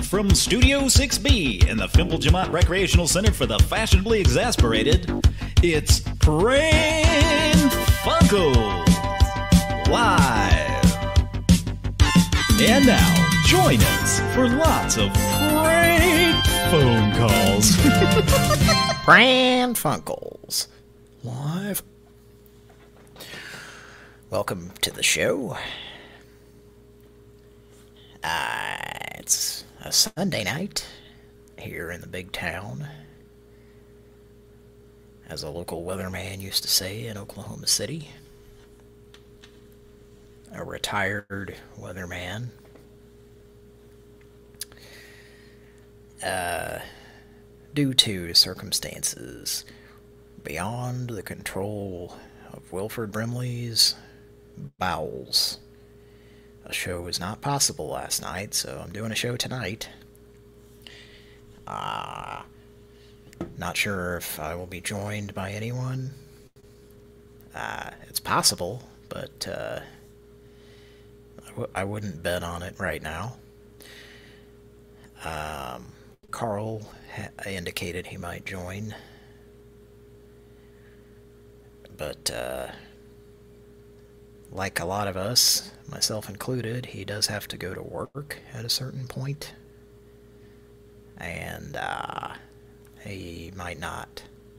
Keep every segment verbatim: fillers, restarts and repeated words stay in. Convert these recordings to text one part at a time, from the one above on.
from Studio six B in the Fimple Jamont Recreational Center for the Fashionably Exasperated, it's Pran Funkels Live. And now, join us for lots of prank phone calls. Pran Funkels Live. Welcome to the show. Uh, it's a Sunday night here in the big town. As a local weatherman used to say in Oklahoma City. A retired weatherman. Uh, due to circumstances beyond the control of Wilford Brimley's bowels, a show was not possible last night, so I'm doing a show tonight. Uh, not sure if I will be joined by anyone. Uh, it's possible, but uh, I, w- I wouldn't bet on it right now. Um, Carl ha- indicated he might join, but uh, like a lot of us, myself included, he does have to go to work at a certain point, and uh, he might not.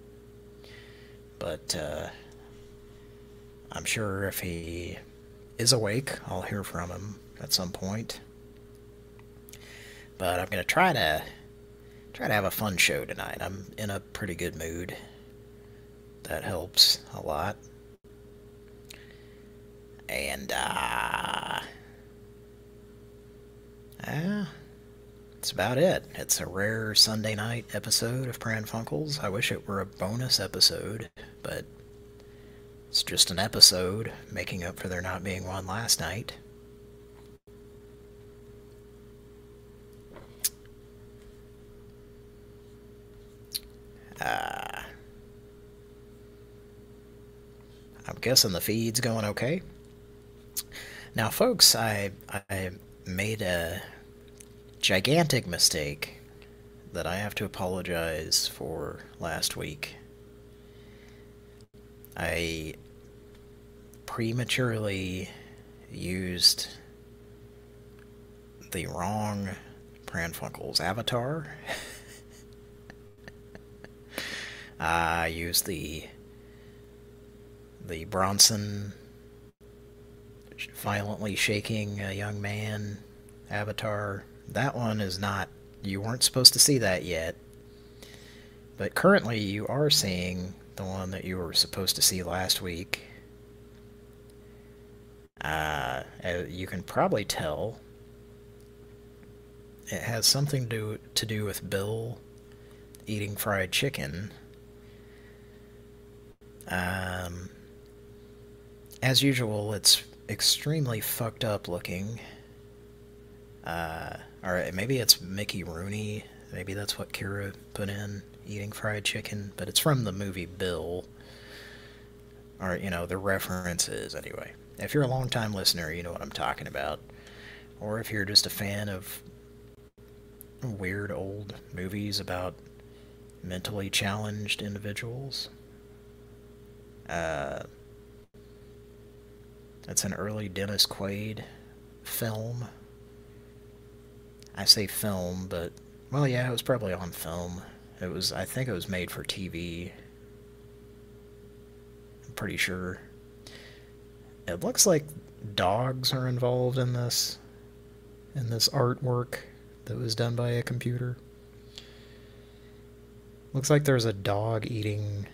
But uh, I'm sure if he is awake, I'll hear from him at some point. But I'm gonna try to try to have a fun show tonight. I'm in a pretty good mood. That helps a lot. And, uh... uh that's about it. It's a rare Sunday night episode of Pran Funkels. I wish it were a bonus episode, but it's just an episode, making up for there not being one last night. Uh... I'm guessing the feed's going okay. Now, folks, I I made a gigantic mistake that I have to apologize for last week. I prematurely used the wrong Pran Funkels avatar. I used the the Bronson violently shaking a young man avatar. That one is not, you weren't supposed to see that yet. But currently you are seeing the one that you were supposed to see last week. Uh, you can probably tell it has something to, to do with Bill eating fried chicken. Um... As usual, it's extremely fucked up looking. Uh, or maybe it's Mickey Rooney. Maybe that's what Kira put in, eating fried chicken. But it's from the movie Bill. Or, you know, the references, anyway. If you're a long-time listener, you know what I'm talking about. Or if you're just a fan of weird old movies about mentally challenged individuals. Uh... It's an early Dennis Quaid film. I say film, but, well, yeah, it was probably on film. It was, I think it was made for T V. I'm pretty sure. It looks like dogs are involved in this, in this artwork that was done by a computer. Looks like there's a dog eating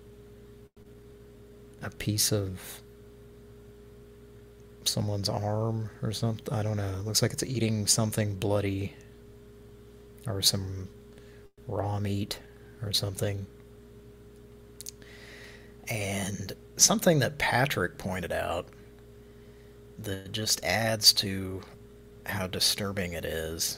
a piece of someone's arm or something. I don't know. It looks like it's eating something bloody or some raw meat or something. And something that Patrick pointed out that just adds to how disturbing it is.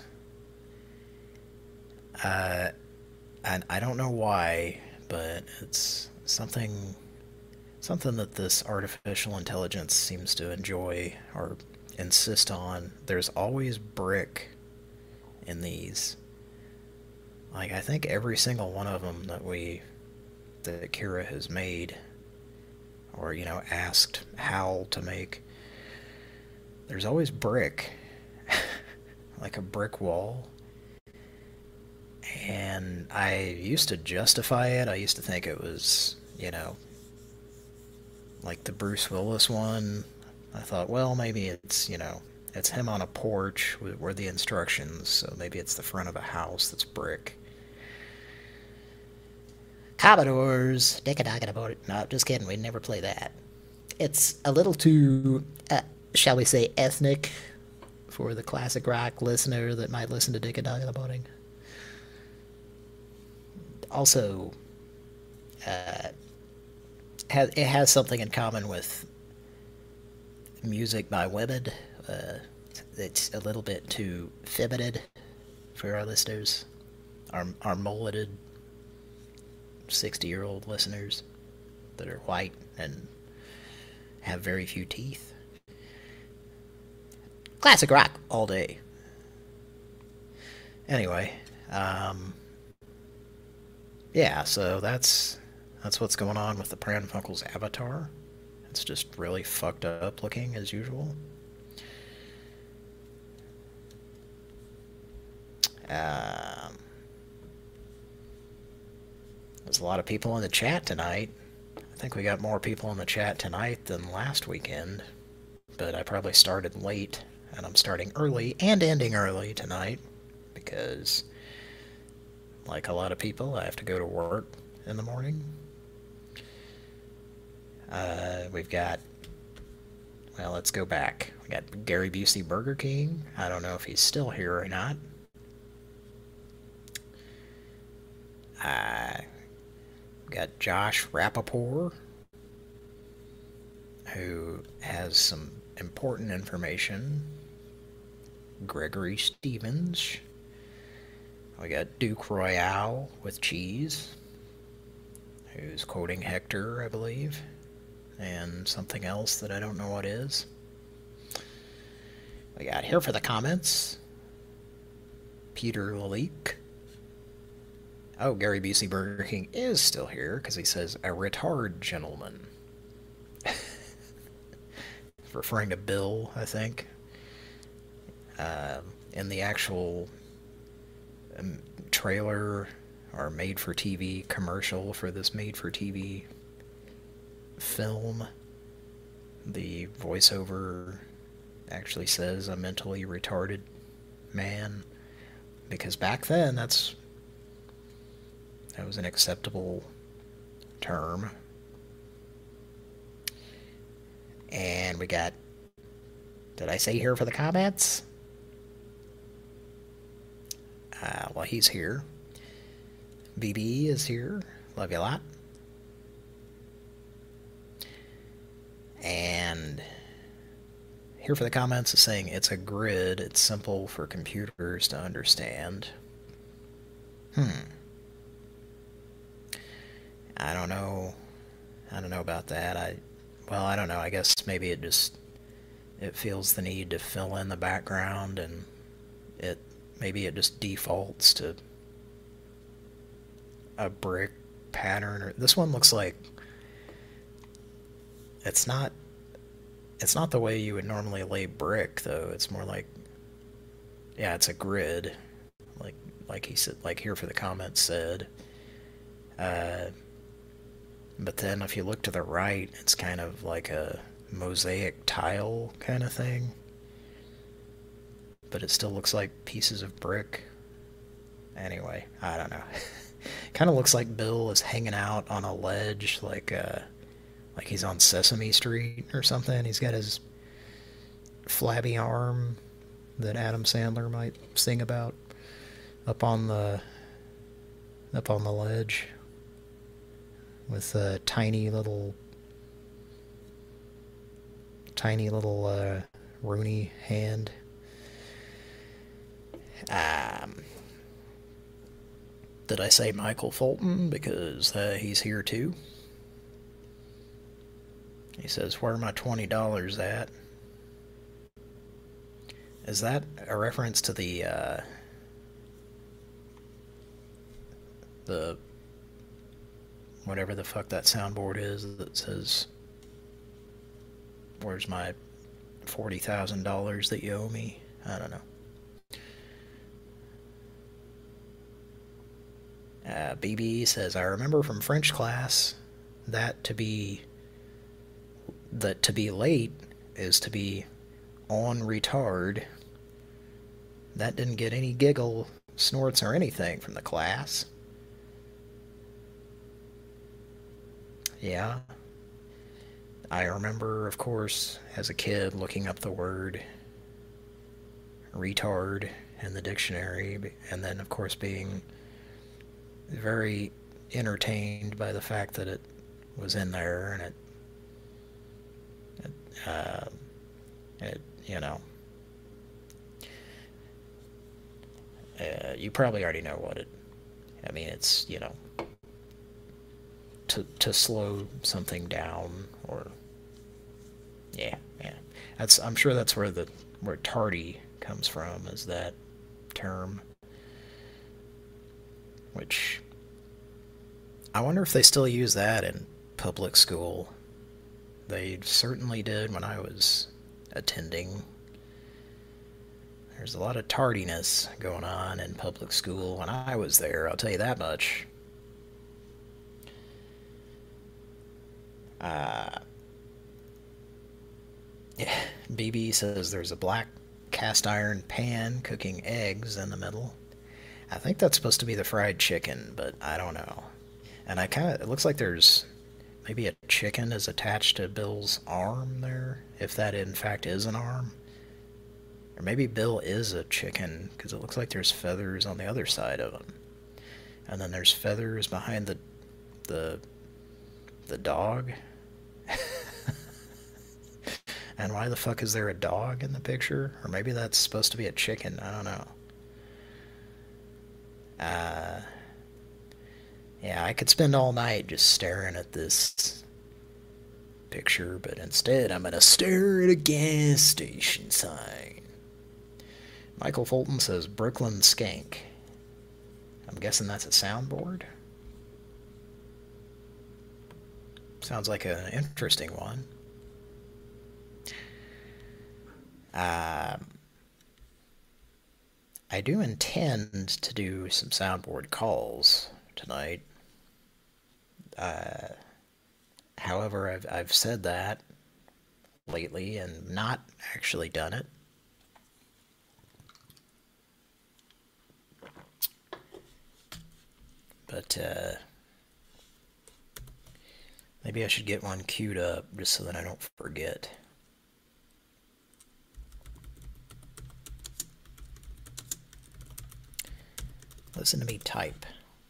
Uh, and I don't know why, but it's something something that this artificial intelligence seems to enjoy or insist on. There's always brick in these. Like, I think every single one of them that we, that Kira has made, or, you know, asked Hal to make, there's always brick. Like a brick wall. And I used to justify it. I used to think it was, you know, like the Bruce Willis one. I thought, well, maybe it's, you know, it's him on a porch where the instructions, so maybe it's the front of a house that's brick. Commodores, Dick-a-dock-a-boat. No, just kidding, we'd never play that. It's a little too, uh, shall we say, ethnic for the classic rock listener that might listen to Dick-a-dock-a-boating. Also, uh, it has something in common with music by women. Uh, it's a little bit too feminine for our listeners, our, our mulleted sixty-year-old listeners that are white and have very few teeth. Classic rock all day. Anyway, um... yeah, so that's that's what's going on with the Pran Funkel's avatar. It's just really fucked up looking as usual. Um, there's a lot of people in the chat tonight. I think we got more people in the chat tonight than last weekend, but I probably started late, and I'm starting early and ending early tonight because, like a lot of people, I have to go to work in the morning. Uh, we've got, well, let's go back. We got Gary Busey Burger King. I don't know if he's still here or not. Uh, we got Josh Rappaport, who has some important information. Gregory Stevens. We got Duke Royale with cheese, who's quoting Hector, I believe, and something else that I don't know what is. We got here for the comments, Peter Laleek. Oh, Gary Busey Burger King is still here, because he says, a retard gentleman. Referring to Bill, I think. Uh, in the actual um, trailer or made-for-T V commercial for this made-for-T V film, the voiceover actually says a mentally retarded man, because back then that's that was an acceptable term. And we got, did I say here for the comments? Uh, well, he's here. B B is here. Love you a lot. And here for the comments is saying it's a grid. It's simple for computers to understand. Hmm. I don't know. I don't know about that. I, well, I don't know. I guess maybe it just, it feels the need to fill in the background, and it, maybe it just defaults to a brick pattern. Or this one looks like, it's not, it's not the way you would normally lay brick, though. It's more like, yeah, it's a grid, like, like he said, like here for the comments said. Uh, but then if you look to the right, it's kind of like a mosaic tile kind of thing. But it still looks like pieces of brick. Anyway, I don't know. Kind of looks like Bill is hanging out on a ledge, like uh, like he's on Sesame Street or something. He's got his flabby arm that Adam Sandler might sing about up on the up on the ledge with a tiny little tiny little uh, Rooney hand. Um, did I say Michael Fulton? Because uh, he's here too. He says, where are my twenty dollars at? Is that a reference to the uh, the whatever the fuck that soundboard is that says, "Where's my forty thousand dollars that you owe me?" I don't know. Uh, B B says, "I remember from French class that to be that to be late is to be on retard. That didn't get any giggle, snorts, or anything from the class." Yeah. I remember, of course, as a kid looking up the word retard in the dictionary, and then, of course, being very entertained by the fact that it was in there, and it, it, uh, it you know, uh, you probably already know what it, I mean, it's, you know, to, to slow something down, or, yeah, yeah. That's, I'm sure that's where the, where tardy comes from, is that term. Which, I wonder if they still use that in public school. They certainly did when I was attending. There's a lot of tardiness going on in public school when I was there, I'll tell you that much. Uh, yeah, B B says there's a black cast iron pan cooking eggs in the middle. I think that's supposed to be the fried chicken, but I don't know. And I kind of, it looks like there's maybe a chicken is attached to Bill's arm there, if that in fact is an arm. Or maybe Bill is a chicken, because it looks like there's feathers on the other side of him. And then there's feathers behind the, the, the dog. And why the fuck is there a dog in the picture? Or maybe that's supposed to be a chicken, I don't know. Uh, yeah, I could spend all night just staring at this picture, but instead I'm gonna stare at a gas station sign. Michael Fulton says Brooklyn Skank. I'm guessing that's a soundboard? Sounds like an interesting one. Um... I do intend to do some soundboard calls tonight. Uh, however, I've, I've said that lately and not actually done it. But, uh, maybe I should get one queued up just so that I don't forget. Listen to me type.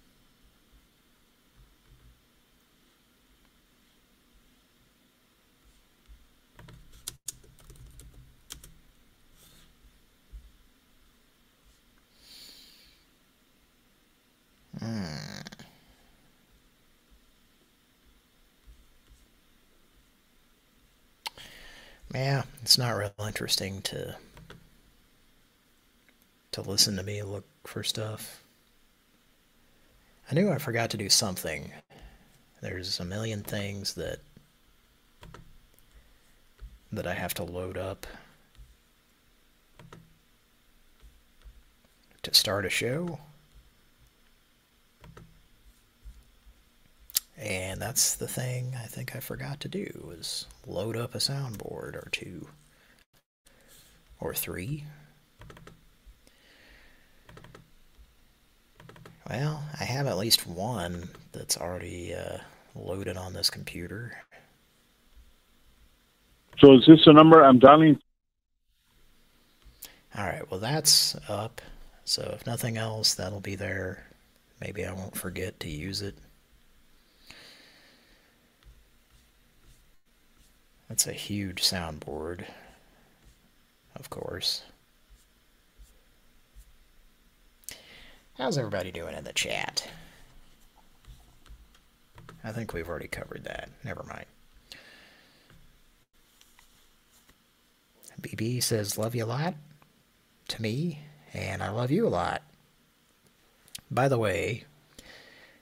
Hmm. Yeah, it's not real interesting to to listen to me look for stuff. I knew I forgot to do something. There's a million things that that I have to load up to start a show. And that's the thing I think I forgot to do, was load up a soundboard or two. Or three. Well, I have at least one that's already uh, loaded on this computer. So is this the number I'm dialing? Alright, well that's up. So if nothing else, that'll be there. Maybe I won't forget to use it. That's a huge soundboard, of course. How's everybody doing in the chat? I think we've already covered that. Never mind. B B says, love you a lot to me, and I love you a lot. By the way,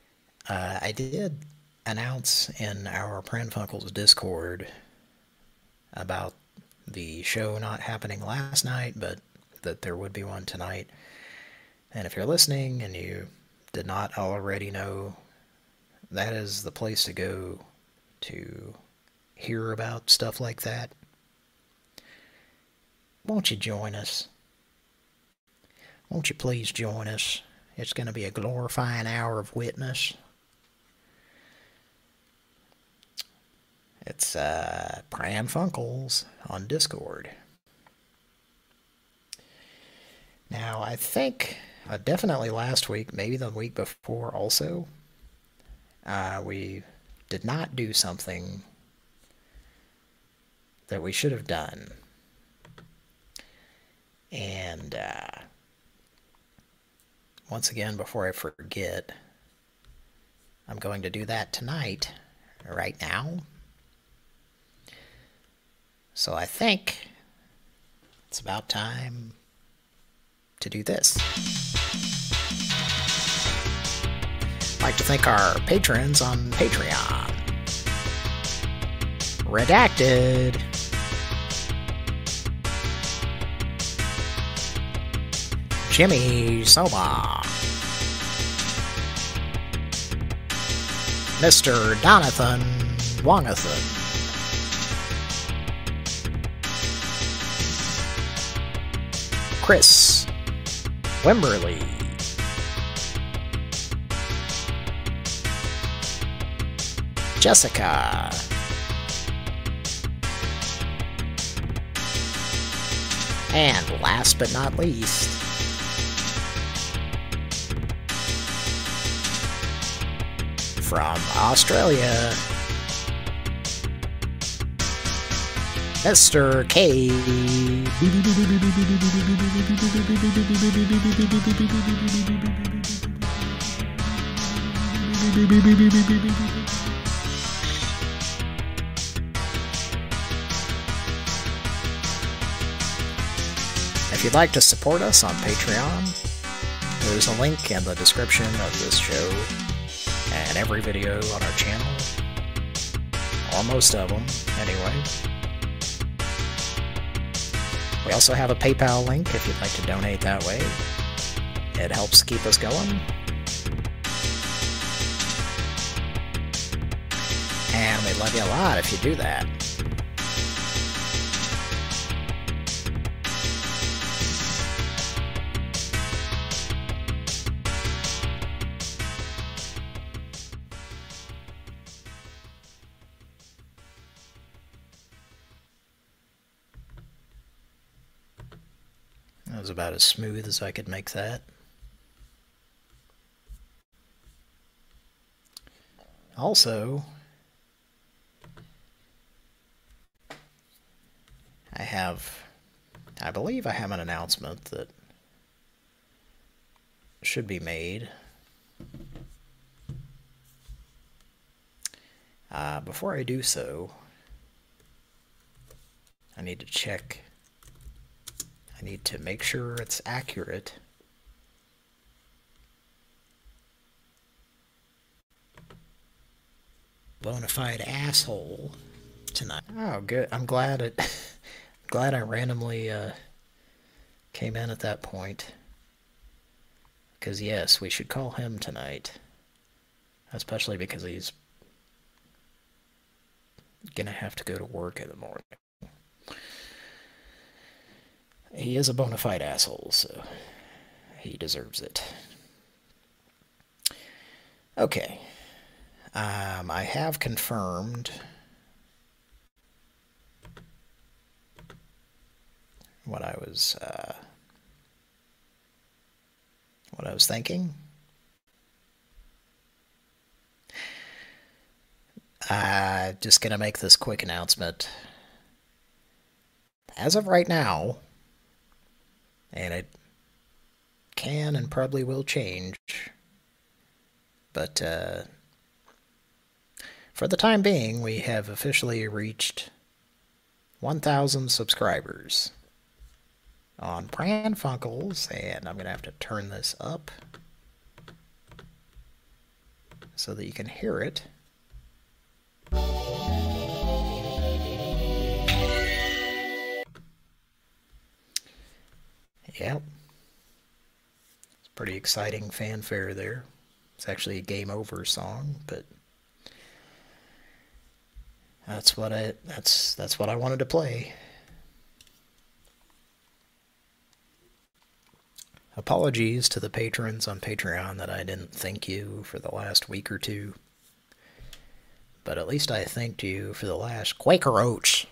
Uh, I did announce in our Pranfunkles Discord about the show not happening last night, but that there would be one tonight. And if you're listening and you did not already know, that is the place to go to hear about stuff like that. Won't you join us? Won't you please join us? It's going to be a glorifying hour of witness. It's uh, Pran Funkels on Discord. Now, I think, uh, definitely last week, maybe the week before also, uh, we did not do something that we should have done. And, uh, once again, before I forget, I'm going to do that tonight, right now. So I think it's about time to do this. I'd like to thank our patrons on Patreon. Redacted. Jimmy Soba. Mister Donathan Wongathan. Chris Wimberly. Jessica. And last but not least, from Australia, Mister K. If you'd like to support us on Patreon, there's a link in the description of this show and every video on our channel, or most of them, anyway. We also have a PayPal link if you'd like to donate that way. It helps keep us going. And we'd love you a lot if you do that. That was about as smooth as I could make that. Also, I have, I believe I have an announcement that should be made. Uh, before I do so, I need to check. I need to make sure it's accurate. Bonafide asshole tonight. Oh, good. I'm glad it. glad I randomly uh, came in at that point. Because yes, we should call him tonight, especially because he's gonna have to go to work in the morning. He is a bona fide asshole, so he deserves it. Okay. Um, I have confirmed what I was, uh, what I was thinking. Uh, just gonna make this quick announcement. As of right now, and it can and probably will change, but uh, for the time being, we have officially reached one thousand subscribers on Pran Funkels, and I'm going to have to turn this up so that you can hear it. Yep. It's pretty exciting fanfare there. It's actually a game over song, but that's what I that's that's what I wanted to play. Apologies to the patrons on Patreon that I didn't thank you for the last week or two. But at least I thanked you for the last Quaker Oats.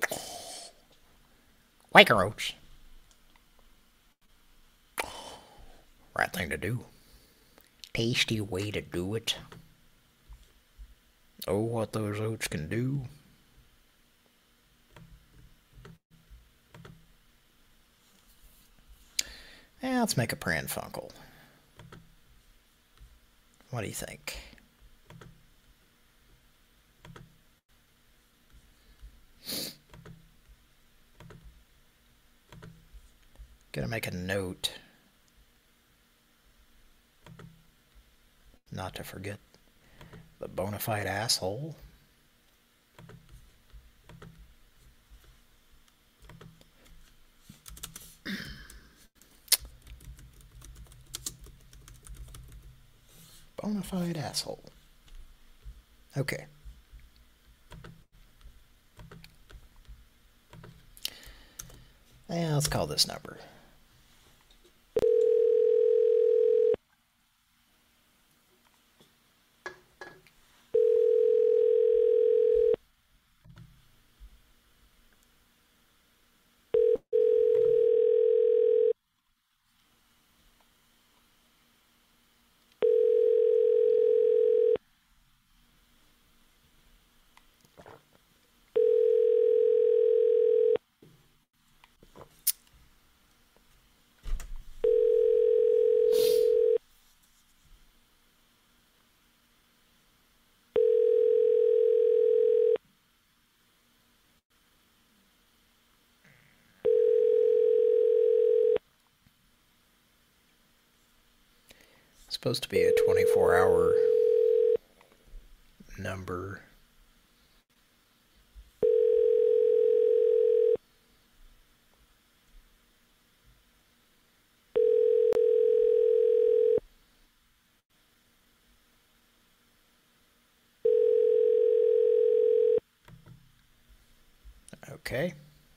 Quaker Oats. Right thing to do. Tasty way to do it. Oh, what those oats can do. Yeah, let's make a Pran Funkel. What do you think? Gotta make a note not to forget the bona fide asshole. Bona fide asshole. Okay. Yeah, let's call this number. Supposed to be a twenty-four hour number. Okay.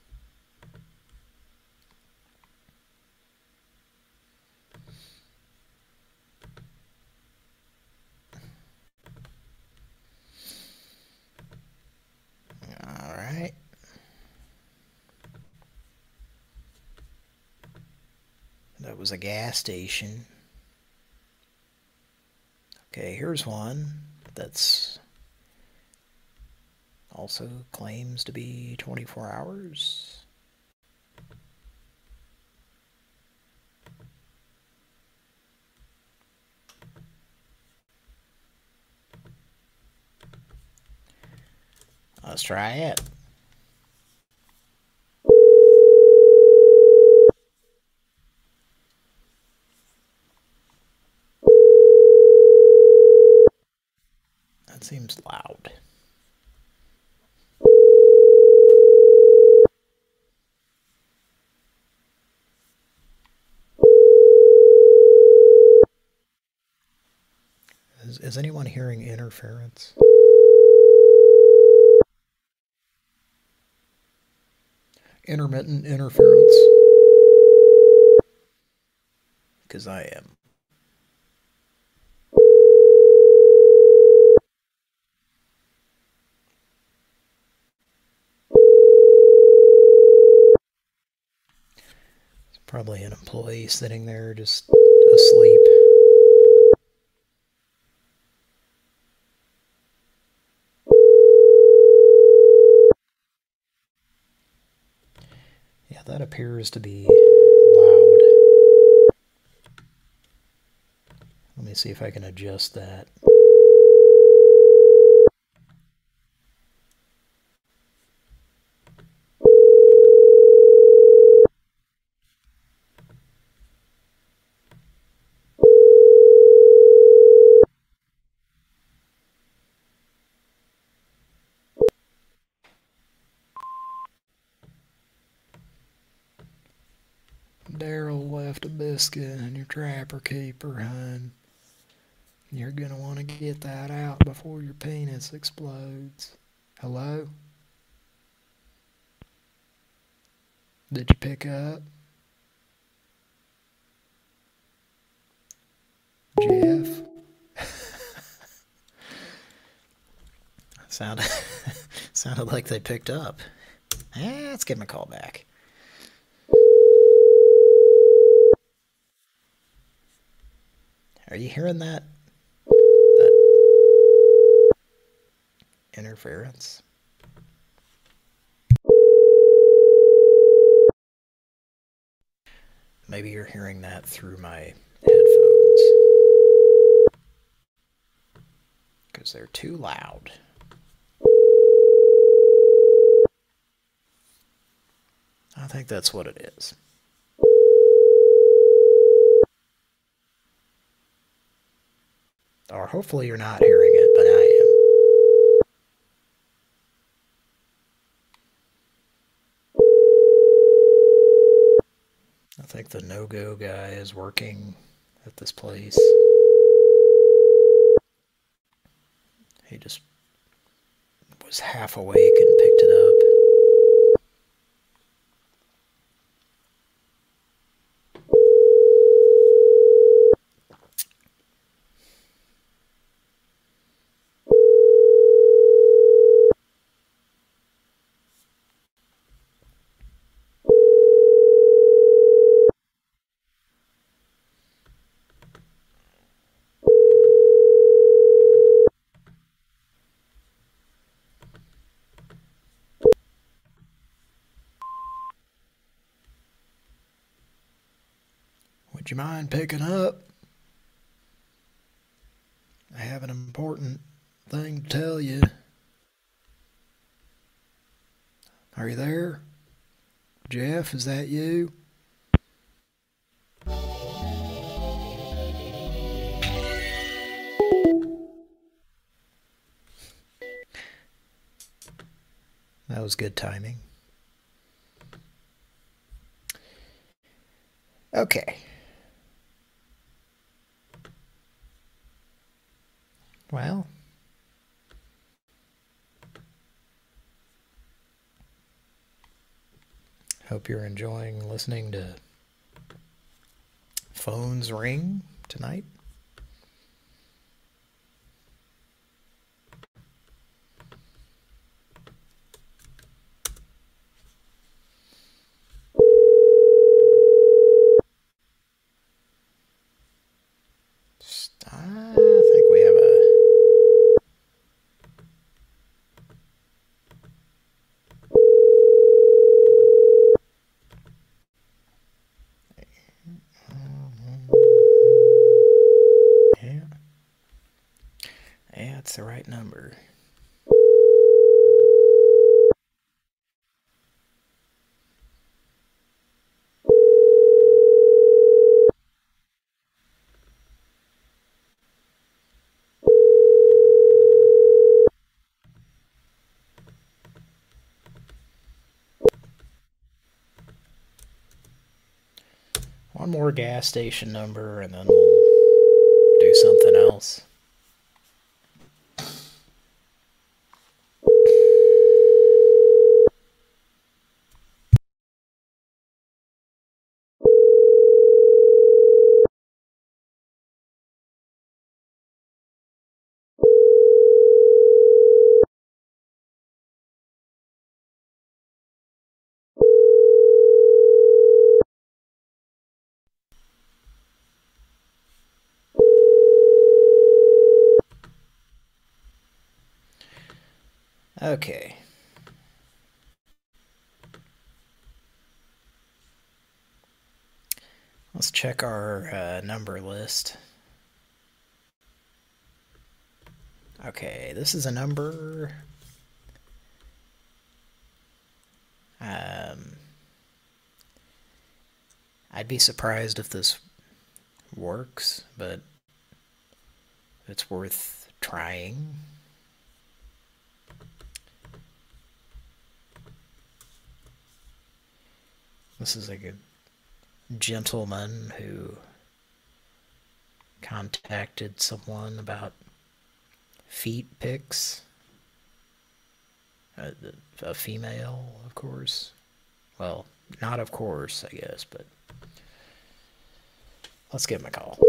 That was a gas station. Okay, here's one that's also claims to be twenty-four hours. Let's try it. That seems loud. Is, is anyone hearing interference? Intermittent interference. Because I am. It's probably an employee sitting there just asleep. Yeah, that appears to be loud. Let me see if I can adjust that. left a biscuit in your trapper keeper, hun. You're gonna want to get that out before your penis explodes. Hello? Did you pick up? Jeff? Sounded, sounded like they picked up. Eh, let's give them a call back. Are you hearing that? That interference? Maybe you're hearing that through my headphones. Because they're too loud. I think that's what it is. Or hopefully you're not hearing it, but I am. I think the no-go guy is working at this place. He just was half awake and picked it up. Would you mind picking up? I have an important thing to tell you. Are you there? Jeff, is that you? That was good timing. Okay. Well, hope you're enjoying listening to phones ring tonight. I think we have a yeah. Yeah, it's the right number. One more gas station number and then we'll do something else. Okay. Let's check our uh, number list. Okay, this is a number. Um, I'd be surprised if this works, but it's worth trying. This is a good gentleman who contacted someone about feet pics. A, a female, of course. Well, not of course, I guess, but let's give him a call.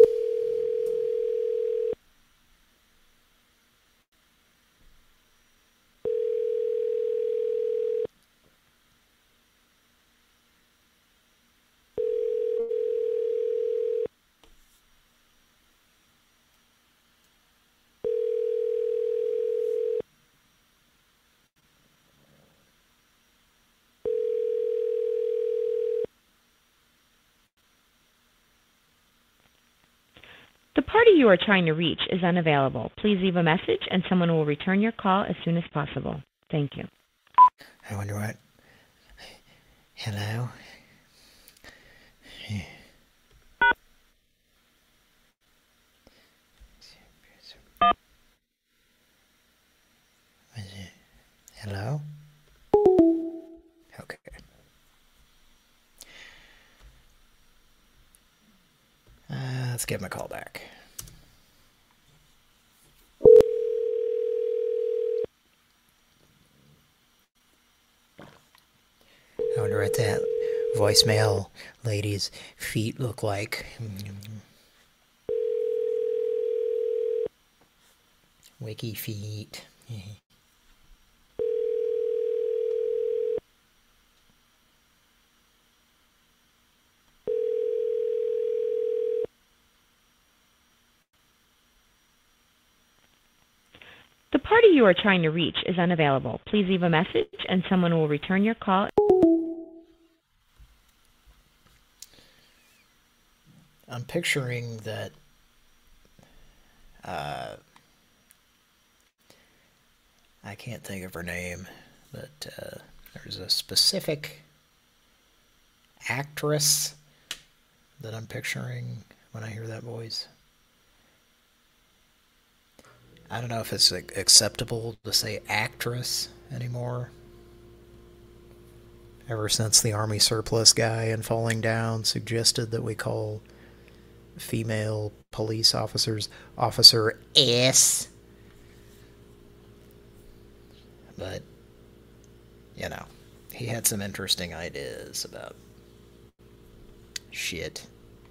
The party you are trying to reach is unavailable. Please leave a message and someone will return your call as soon as possible. Thank you. I wonder what... Hello? Hello? Okay. Uh, let's give him a call back. I wonder what that voicemail lady's feet look like. Wiki feet. The party you are trying to reach is unavailable. Please leave a message and someone will return your call. I'm picturing that uh, I can't think of her name, but uh, there's a specific actress that I'm picturing when I hear that voice. I don't know if it's acceptable to say actress anymore. Ever since the Army surplus guy in Falling Down suggested that we call female police officers Officer S. But, you know, he had some interesting ideas about shit.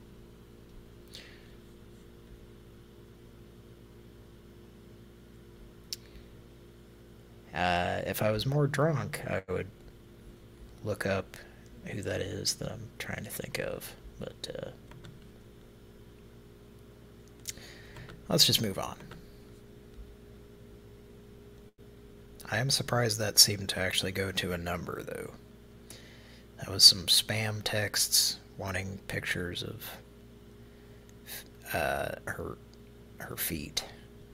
Uh, if I was more drunk, I would look up who that is that I'm trying to think of. But, uh, let's just move on. I am surprised that seemed to actually go to a number, though. That was some spam texts wanting pictures of uh, her, her feet.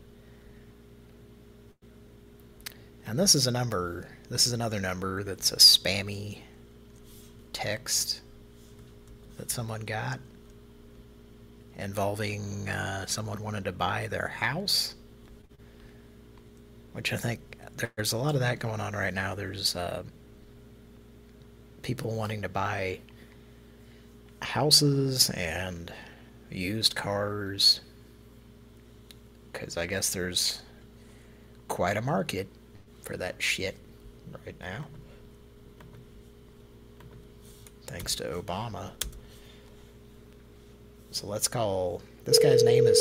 And this is a number, this is another number that's a spammy text that someone got involving uh, someone wanted to buy their house, which I think there's a lot of that going on right now. There's uh, people wanting to buy houses and used cars, because I guess there's quite a market for that shit right now, thanks to Obama. So let's call this guy's name is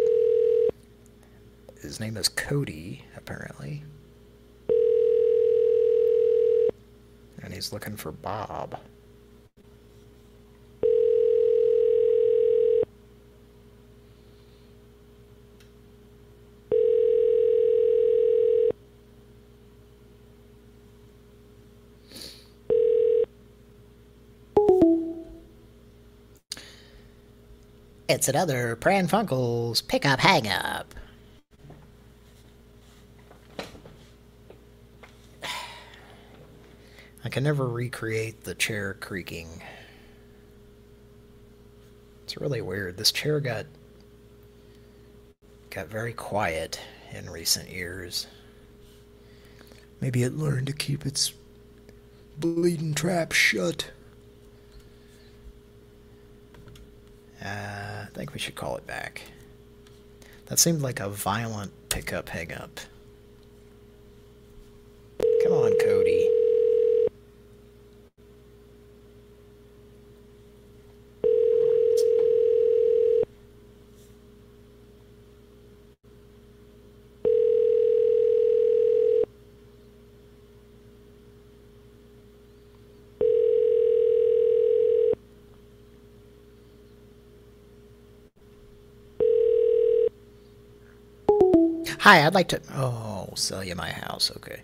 his name is Cody, apparently, and he's looking for Bob. It's another Pran Funkels Pickup Hang Up. I can never recreate the chair creaking. It's really weird. This chair got got very quiet in recent years. Maybe it learned to keep its bleeding trap shut. Uh, I think we should call it back. That seemed like a violent pickup hang-up. Come on, Cody. Hi, I'd like to... Oh, sell you my house, okay.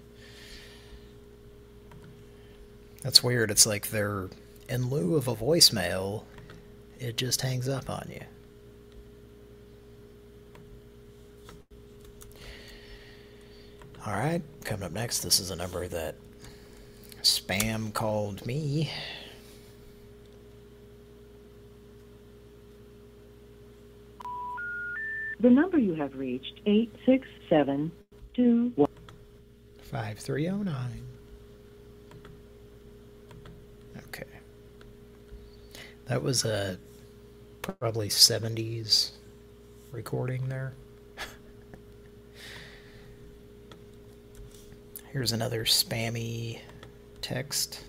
That's weird, it's like they're... In lieu of a voicemail, it just hangs up on you. Alright, coming up next, this is a number that... Spam called me. The number you have reached, eight six seven two one. five three oh nine. Okay. That was a probably seventies recording there. Here's another spammy text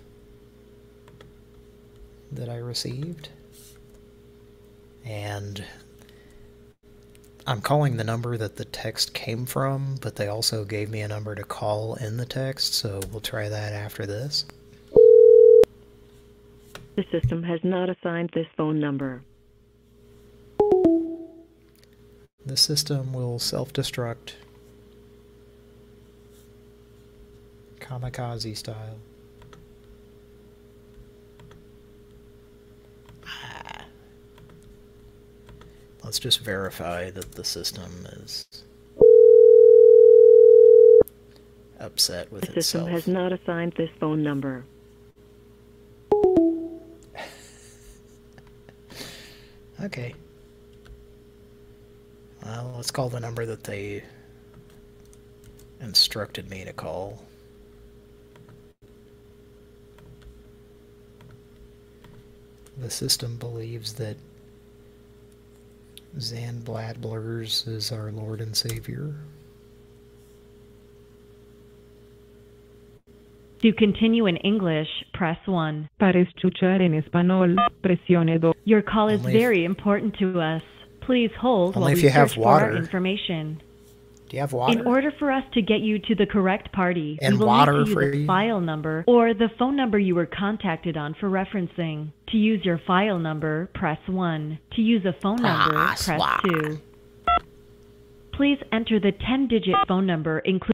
that I received. And I'm calling the number that the text came from, but they also gave me a number to call in the text, so we'll try that after this. The system has not assigned this phone number. The system will self-destruct. Kamikaze style. Let's just verify that the system is upset with itself. The system itself. has not assigned this phone number. Okay. Well, let's call the number that they instructed me to call. The system believes that Zan Bladblers is our Lord and Savior. To continue in English, press one. Para escuchar en español, presione dos. Your call is Only if- very important to us. Please hold Only while if we you have search for our water. information. Do you have water? In order for us to get you to the correct party, And we will water need to for use a you? file number or the phone number you were contacted on for referencing. To use your file number, press one. To use a phone number, Press press one. two. Please enter the ten-digit phone number, including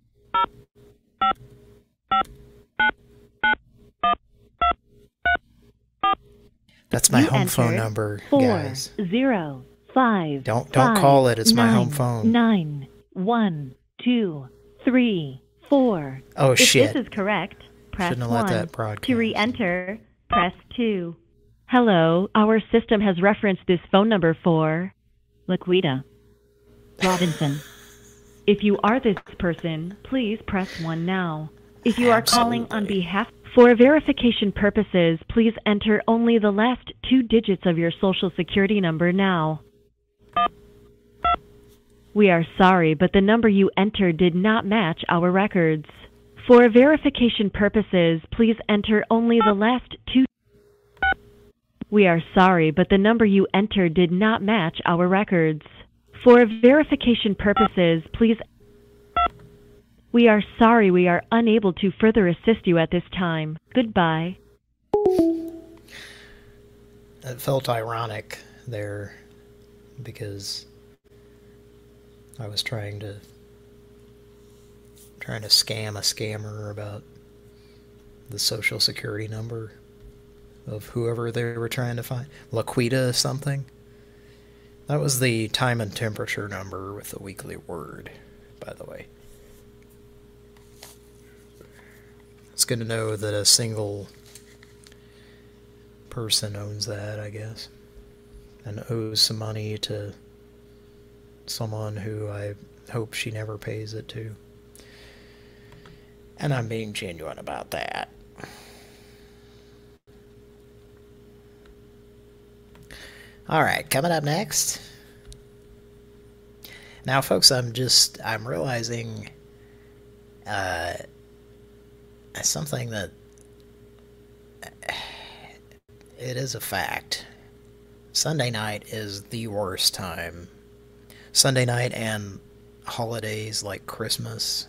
That's my You home phone entered number, four guys. zero five. Don't- don't five, call it, it's my home nine, phone. Nine one two three four. Oh, if shit. this is correct, press Shouldn't have one. let that broadcast. To re-enter, press two. Hello, our system has referenced this phone number for Laquita Robinson. If you are this person, please press one now. If you are calling on Absolutely. behalf for verification purposes, please enter only the last two digits of your social security number now. We are sorry, but the number you entered did not match our records. For verification purposes, please enter only the last two. We are sorry, but the number you entered did not match our records. For verification purposes, please. We are sorry we are unable to further assist you at this time. Goodbye. It felt ironic there because I was trying to trying to scam a scammer about the social security number of whoever they were trying to find. Laquita something. That was the time and temperature number with the weekly word, by the way. It's good to know that a single person owns that, I guess, and owes some money to someone who I hope she never pays it to. And I'm being genuine about that. All right, coming up next. Now, folks, I'm just, I'm realizing uh, something that it is a fact. Sunday night is the worst time. Sunday night and holidays like Christmas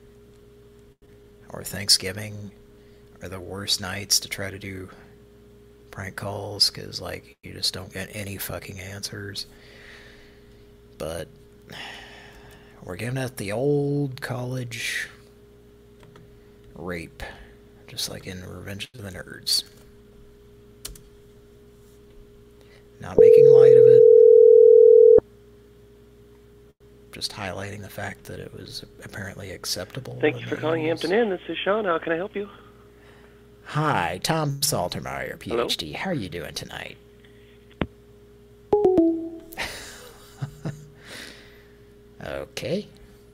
or Thanksgiving are the worst nights to try to do prank calls, because, like, you just don't get any fucking answers. But we're giving it the old college rape, just like in Revenge of the Nerds. Not making light of it, just highlighting the fact that it was apparently acceptable. Thank you for calling Hampton Inn. This is Sean. How can I help you? Hi, Tom Saltermeyer, P H D. Hello? How are you doing tonight? Okay.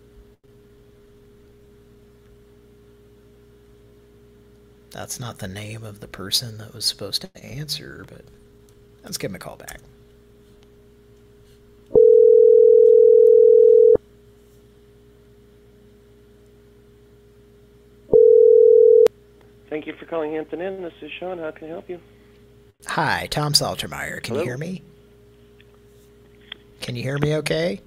That's not the name of the person that was supposed to answer, but let's give him a call back. Thank you for calling Hampton Inn. This is Sean. How can I help you? Hi, Tom Saltermeyer. Can Hello? you hear me? Can you hear me okay?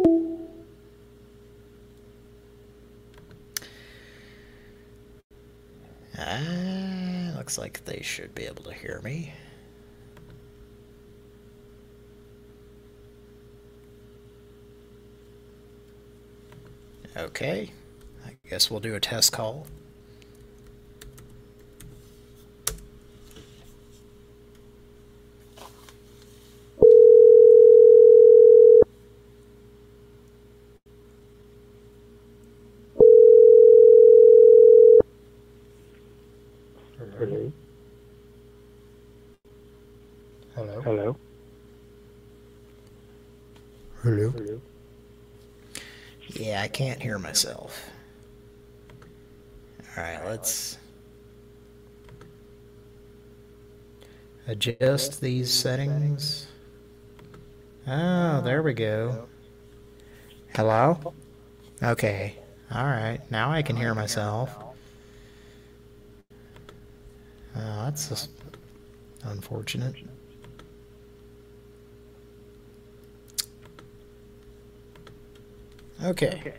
Ah, looks like they should be able to hear me. Okay, I guess we'll do a test call. Hello. Hello? Hello. Hello? Hello. Yeah, I can't hear myself. Alright, let's adjust these settings. Oh, there we go. Hello? Okay. Alright, now I can hear myself. Oh, that's just unfortunate. Okay.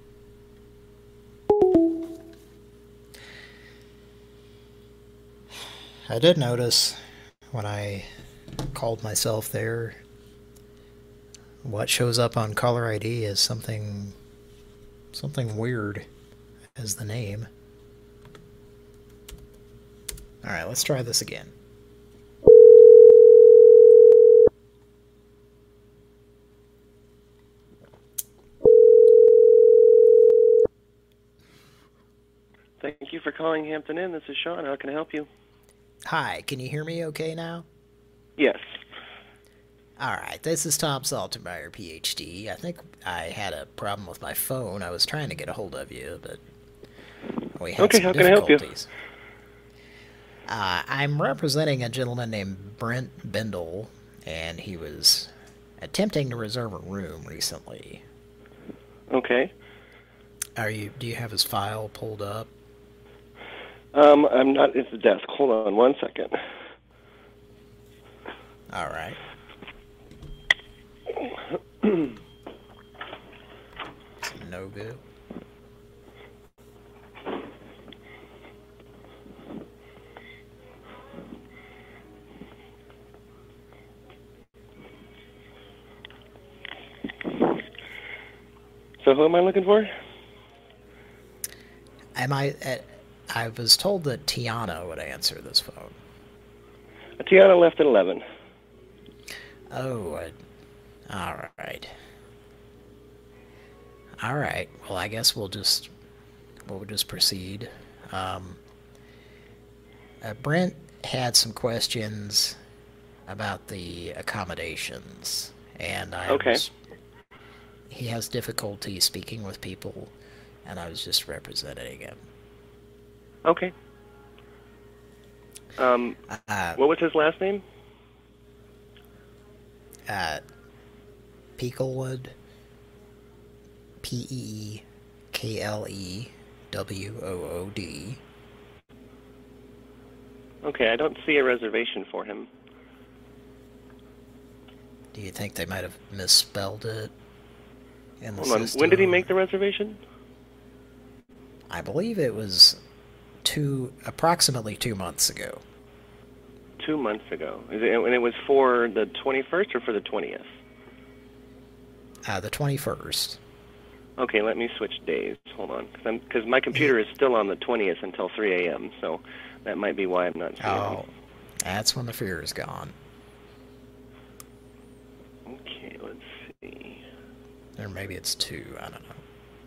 I did notice when I called myself there, what shows up on caller I D is something something weird as the name. Alright, let's try this again. Thank you for calling Hampton Inn. This is Sean. How can I help you? Hi, can you hear me okay now? Yes. Alright, this is Tom Saltermeyer, P H D. I think I had a problem with my phone. I was trying to get a hold of you, but we had Okay, some how can I help you? difficulties. Uh, I'm representing a gentleman named Brent Bendel, and he was attempting to reserve a room recently. Okay. Are you? Do you have his file pulled up? Um, I'm not at the desk. Hold on one second. All right. No good. So who am I looking for? Am I? Uh, I was told that Tiana would answer this phone. Tiana left at eleven. Oh, uh, all right. All right. Well, I guess we'll just we'll just proceed. Um, uh, Brent had some questions about the accommodations, and I Okay. was, he has difficulty speaking with people, and I was just representing him. Okay. Um, Uh, what was his last name? Uh, Peaklewood. P E E K L E W O O D. Okay, I don't see a reservation for him. Do you think they might have misspelled it in the Hold on. system? When did he make the reservation? I believe it was two, approximately two months ago. Two months ago. Is it, and it was for the twenty-first or for the twentieth? Uh, the twenty-first. Okay, let me switch days. Hold on, because my computer is still on the twentieth until three A M, so that might be why I'm not seeing Oh, it. that's when the fear is gone. Okay, let's see. Or maybe it's two, I don't know.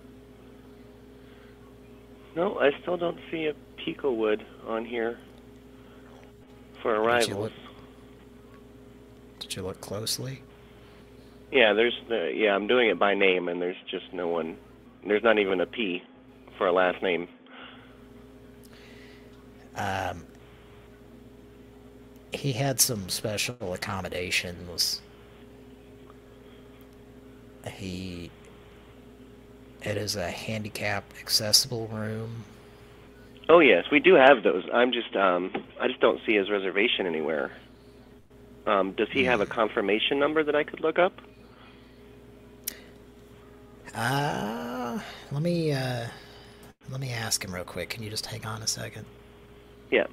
No, I still don't see a Peaklewood on here for arrivals. Did you look, did you look closely? Yeah, there's the yeah. I'm doing it by name, and there's just no one. There's not even a P for a last name. Um, he had some special accommodations. He it is a handicap accessible room. Oh yes, we do have those. I'm just um, I just don't see his reservation anywhere. Um, does he have a confirmation number that I could look up? Uh, let me, uh, let me ask him real quick. Can you just hang on a second? Yeah.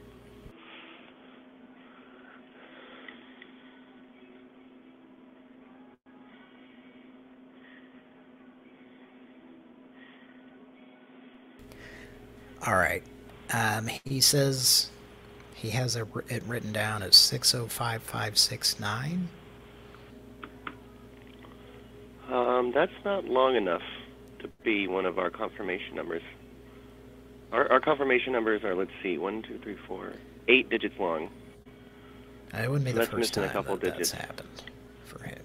All right. Um, he says he has a, it written down as six oh five five six nine. Um, that's not long enough to be one of our confirmation numbers. Our, our confirmation numbers are, let's see, one, two, three, four, eight digits long. It wouldn't be So the that's first missing time a couple that digits. that's happened for him.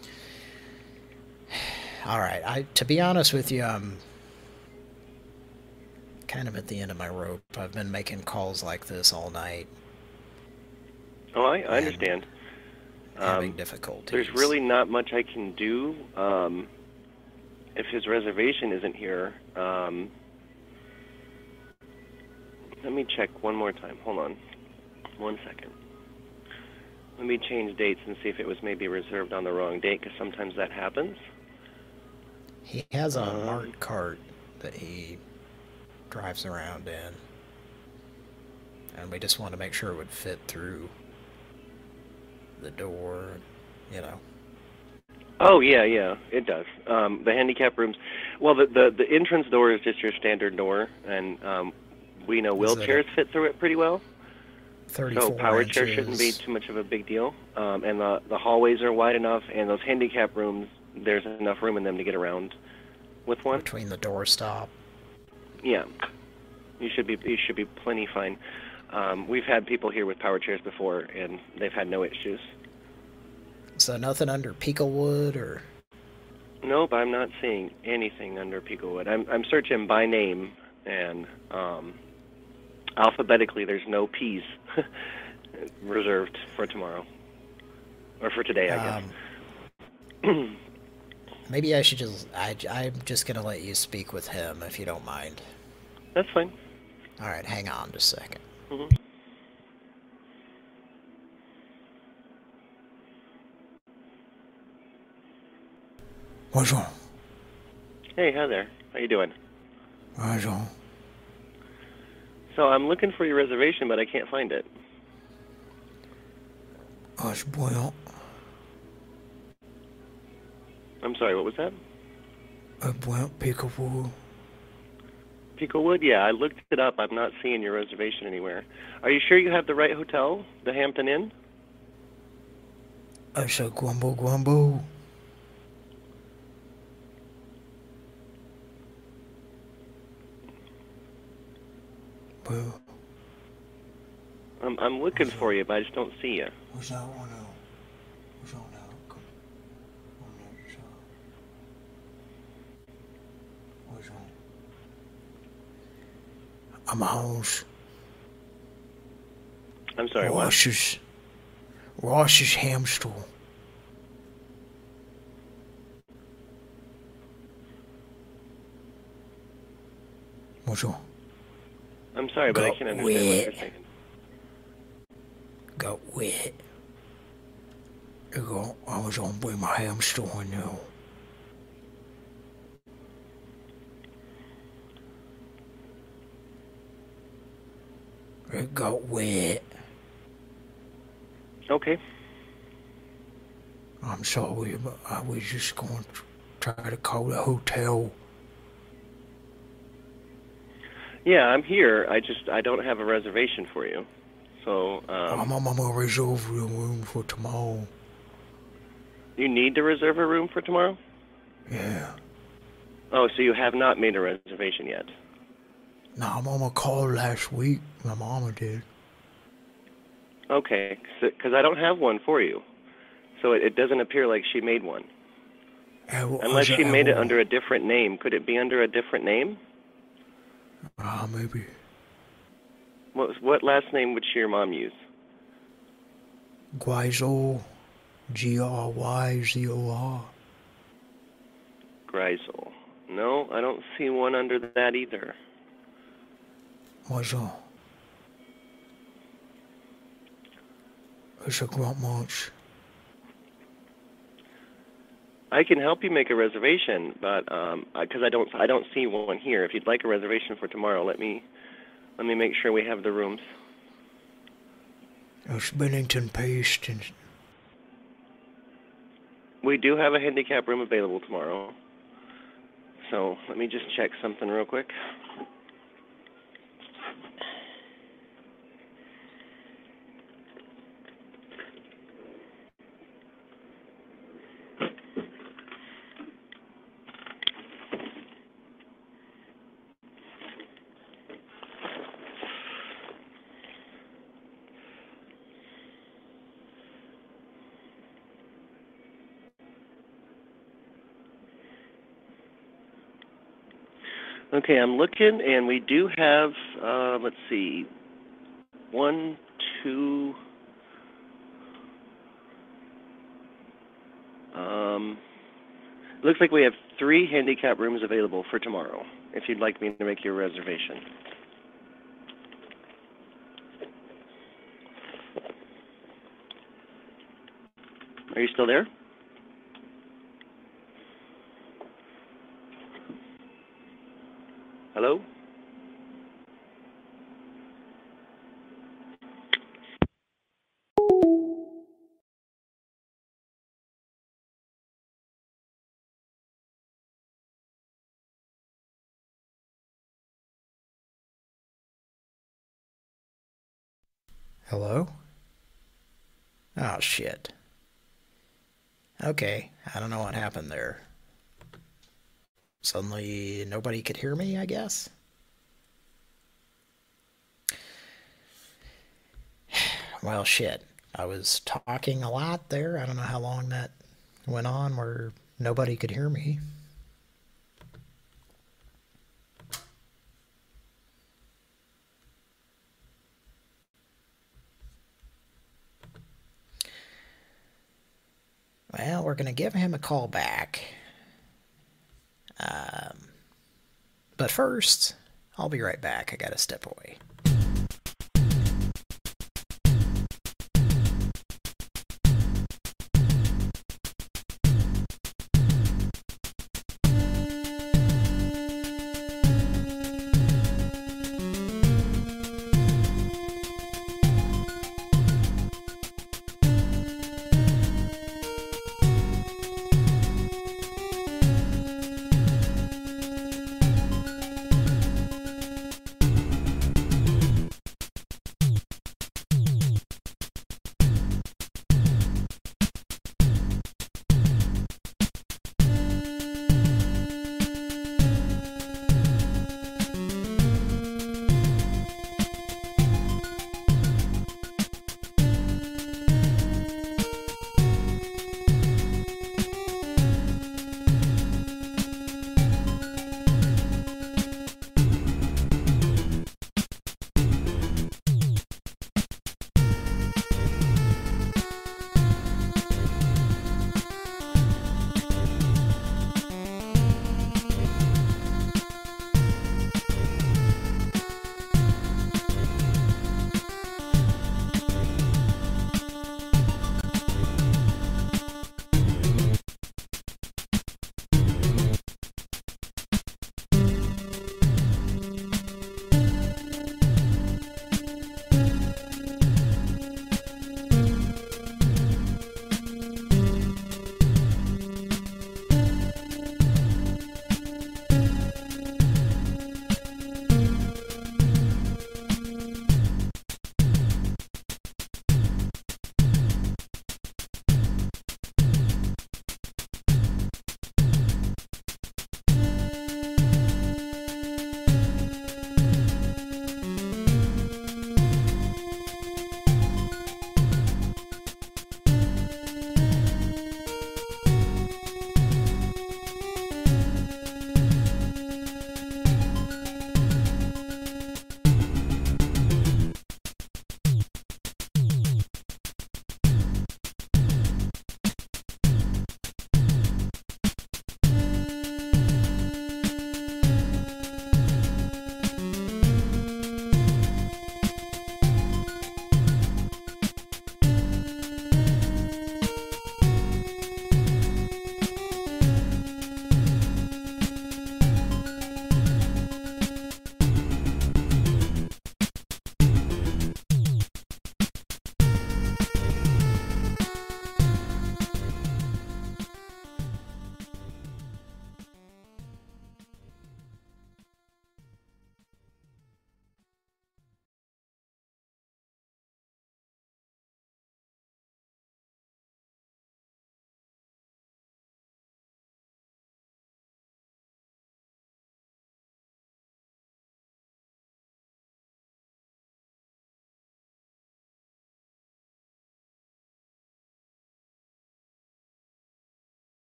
All right. I, to be honest with you, I'm kind of at the end of my rope. I've been making calls like this all night. Oh, I, I understand. Having Um, difficulties. There's really not much I can do. Um, if his reservation isn't here, um, let me check one more time. Hold on. One second. Let me change dates and see if it was maybe reserved on the wrong date, because sometimes that happens. He has a Um, marked cart that he drives around in. And we just want to make sure it would fit through the door, you know. Oh, yeah, yeah, it does. Um, the handicap rooms, well, the, the, the entrance door is just your standard door, and um, we know Is it wheelchairs a fit through it pretty well. thirty-four So power inches. chairs shouldn't be too much of a big deal. Um, and the, the hallways are wide enough, and those handicap rooms, there's enough room in them to get around with one. Between the doorstop. Yeah, you should be you should be plenty fine. Um, we've had people here with power chairs before, and they've had no issues. So nothing under Peaklewood or... Nope, I'm not seeing anything under Peaklewood. I'm I'm searching by name, and um, alphabetically, there's no P's reserved for tomorrow or for today, I guess. Um, maybe I should just... I, I'm just going to let you speak with him, if you don't mind. That's fine. All right, hang on just a second. Mm-hmm. Bonjour. Hey, hi there. How you doing? Bonjour. So I'm looking for your reservation, but I can't find it. Oh, je bois. I'm sorry, what was that? I bois Peaklewood. Peaklewood? Yeah, I looked it up. I'm not seeing your reservation anywhere. Are you sure you have the right hotel, the Hampton Inn? I said Guambo Guambo. Well, I'm I'm looking for you, but I just don't see you. what's that one now? What's that now? Come on, what's on? I'm a house. I'm sorry, what? Ross's, Ross's Hamster. What's wrong? I'm sorry, but I Got can't understand what wet. you're saying. Got wet. I got- I was on with my hamster in there. It got wet. Okay. I'm sorry, but I was just going to try to call the hotel. Yeah, I'm here. I just I don't have a reservation for you. So um, I'm, I'm gonna reserve the room for tomorrow. you need to reserve a room for tomorrow? Yeah. Oh, so you have not made a reservation yet? No, my mama called last week. My mama did. Okay, because I don't have one for you. So it, it doesn't appear like she made one. Uh, Unless was she made it uh, under a different name. Could it be under a different name? Ah, uh, maybe. What, what last name would she, your mom use? Gryzol. G R Y Z O R. Gryzol. No, I don't see one under that either. What's that? It's a grunt munch. I can help you make a reservation, but um, because I don't, I don't see one here. If you'd like a reservation for tomorrow, let me, let me make sure we have the rooms. It's Bennington Paste and We do have a handicap room available tomorrow. So let me just check something real quick. Okay, I'm looking, and we do have, uh, let's see, one, two, um, looks like we have three handicap rooms available for tomorrow, if you'd like me to make your reservation. Are you still there? Hello? hello? Oh, shit. Okay, I don't know what happened there. Suddenly, nobody could hear me, I guess? Well, shit. I was talking a lot there. I don't know how long that went on where nobody could hear me. Well, we're going to give him a call back. Um, but first, I'll be right back. I gotta step away.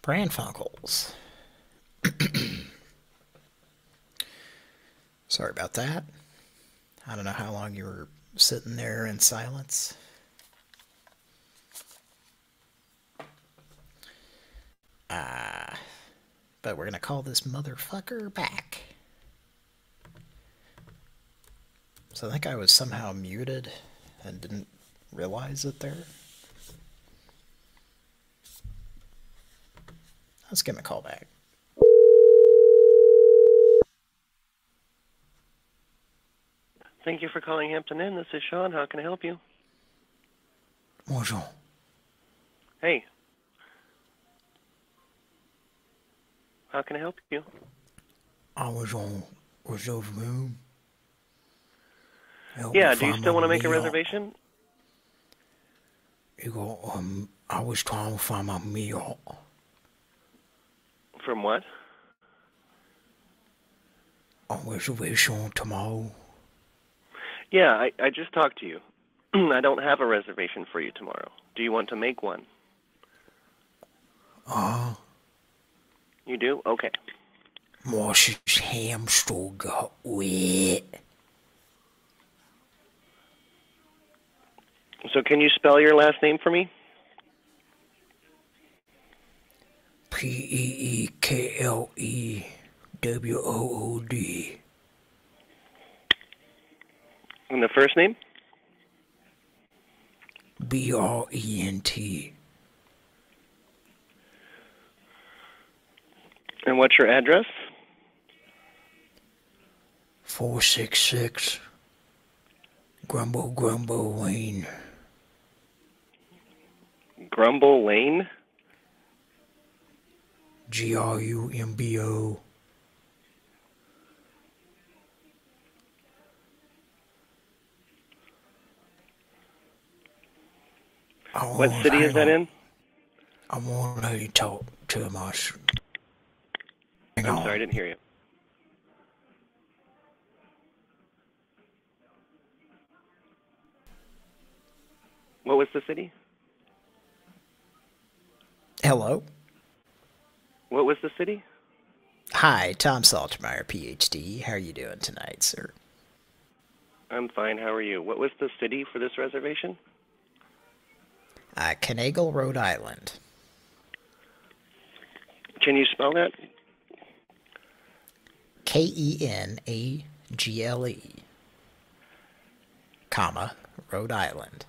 Pran Funkels. Sorry about that. I don't know how long you were sitting there in silence. Ah, uh, but we're gonna call this motherfucker back. So I think I was somehow muted and didn't realize it there. Let's give him a call back. Thank you for calling Hampton Inn. This is Sean. How can I help you? Bonjour. Hey. How can I help you? I was on reserve room. Help Yeah, me do you find still my want to make a meal. reservation? You go, um, I was trying to find my meal. From what? On reservation tomorrow. Yeah, I, I just talked to you. I don't have a reservation for you tomorrow. Do you want to make one? Uh, You do? Okay. Marcy's hamster got wet. So can you spell your last name for me? P E E K L E W O O D. And the first name? B R E N T. And what's your address? four six six Grumble Grumble Lane. Grumble Lane? G R U M B O. What city is that in? I want to talk to my... Hang I'm on. sorry, I didn't hear you. What was the city? Hello? What was the city? Hi, Tom Saltermeyer, P H D. How are you doing tonight, sir? I'm fine. How are you? What was the city for this reservation? Uh, Kanagle, Rhode Island. Can you spell that? K E N A G L E, comma, Rhode Island.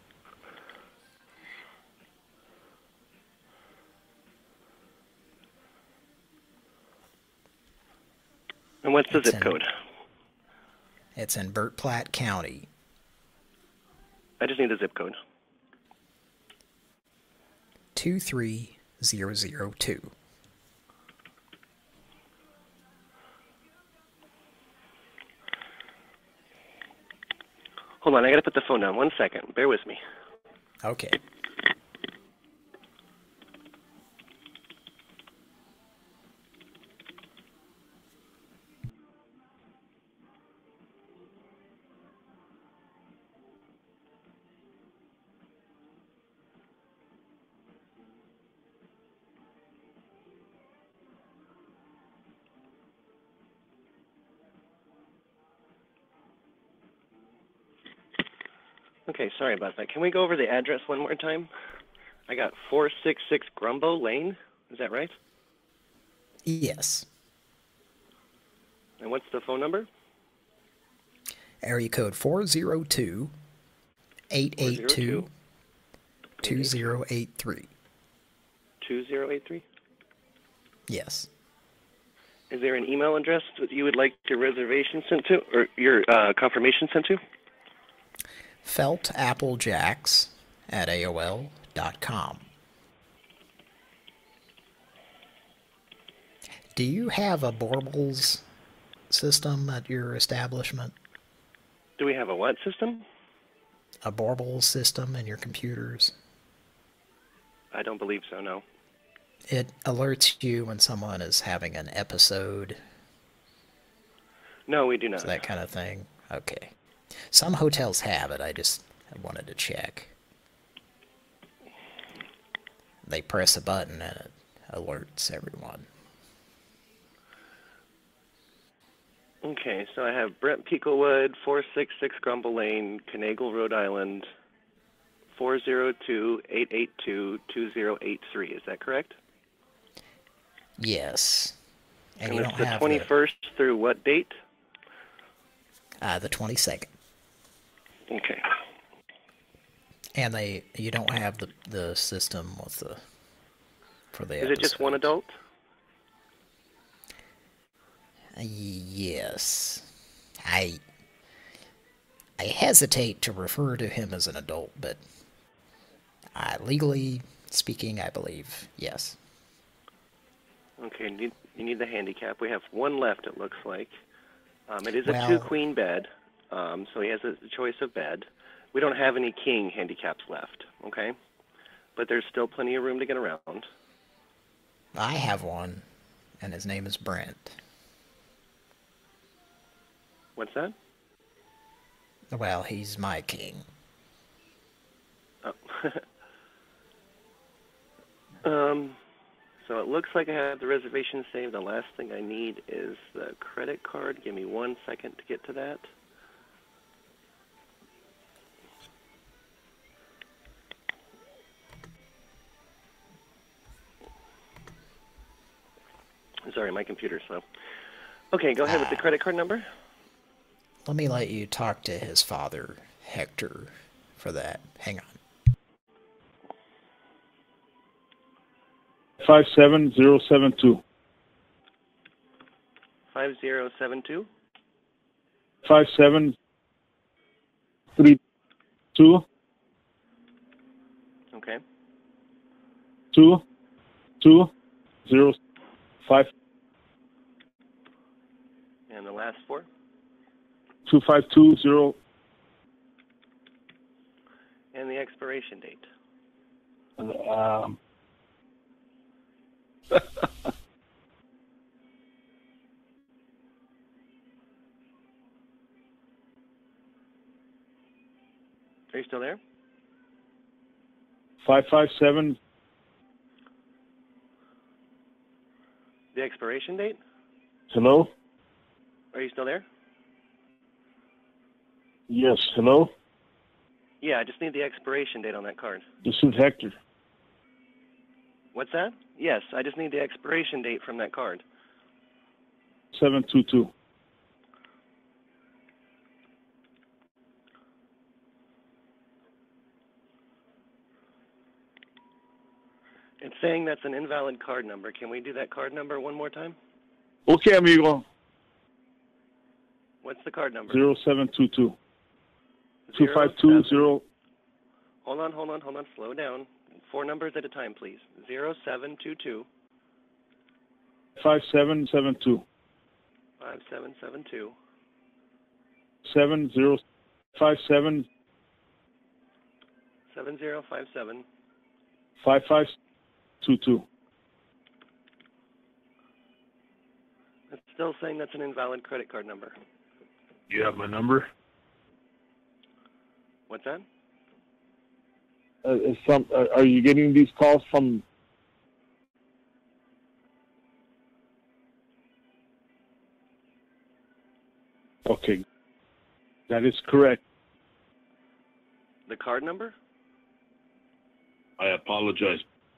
And what's the It's zip in- code? It's in Burt Platte County. I just need the zip code. two three zero zero two. Hold on, I gotta put the phone down. One second. Bear with me. Okay. Okay, sorry about that. Can we go over the address one more time? I got four six six Grumbo Lane. Is that right? Yes. And what's the phone number? Area code four zero two, eight eight two, two zero eight three. two zero eight three? Yes. Is there an email address that you would like your reservation sent to, or your uh, confirmation sent to? feltapplejacks at A O L dot com. Do you have a Borbles system at your establishment? Do we have a what system? A Borbles system in your computers? I don't believe so, no. It alerts you when someone is having an episode. No, we do not. So that kind of thing. Okay. Some hotels have it. I just wanted to check. They press a button and alerts everyone. Okay, so I have Brent Picowood, four six six Grumble Lane, Conagle, Rhode Island, four zero two, eight eight two, two zero eight three. Is that correct? Yes. And, And you it's don't the have twenty-first the, through what date? uh, the twenty-second. Okay. And they, you don't have the the system with the for the. Is it just one adult? Uh, yes. I I hesitate to refer to him as an adult, but uh, legally speaking, I believe yes. Okay, you need, you need the handicap. We have one left, it looks like. Um, it is a Well- two-queen bed, um, so he has a choice of bed. We don't have any king handicaps left, okay? But there's still plenty of room to get around. I have one, and his name is Brent. What's that? Well, he's my king. Oh. um, so it looks like I have the reservation saved. The last thing I need is the credit card. Give me one second to get to that. Sorry, my computer's slow. Okay, go ahead with the credit card number. Let me let you talk to his father, Hector, for that. Hang on. Five seven zero seven two. five zero seven two. Five seven three two Okay. two two zero five And the last four. two five two zero. And the expiration date. Um, Are you still there? five five seven. The expiration date? Hello. Are you still there? Yes. Hello. Yeah, I just need the expiration date on that card. This is Hector. What's that? Yes, I just need the expiration date from that card. Seven two two. It's saying that's an invalid card number. Can we do that card number one more time? Okay, amigo. What's the card number? Zero seven two two. Two Zero, five two seven- zero. Hold on, hold on, hold on. Slow down. Four numbers at a time, please. Zero seven two two Five seven seven two. five seven seven two Seven zero five seven seven zero five seven. five five two two. It's still saying that's an invalid credit card number. You have my number. What's that? Uh, is some uh, are you getting these calls from? Okay, that is correct. The card number? I apologize.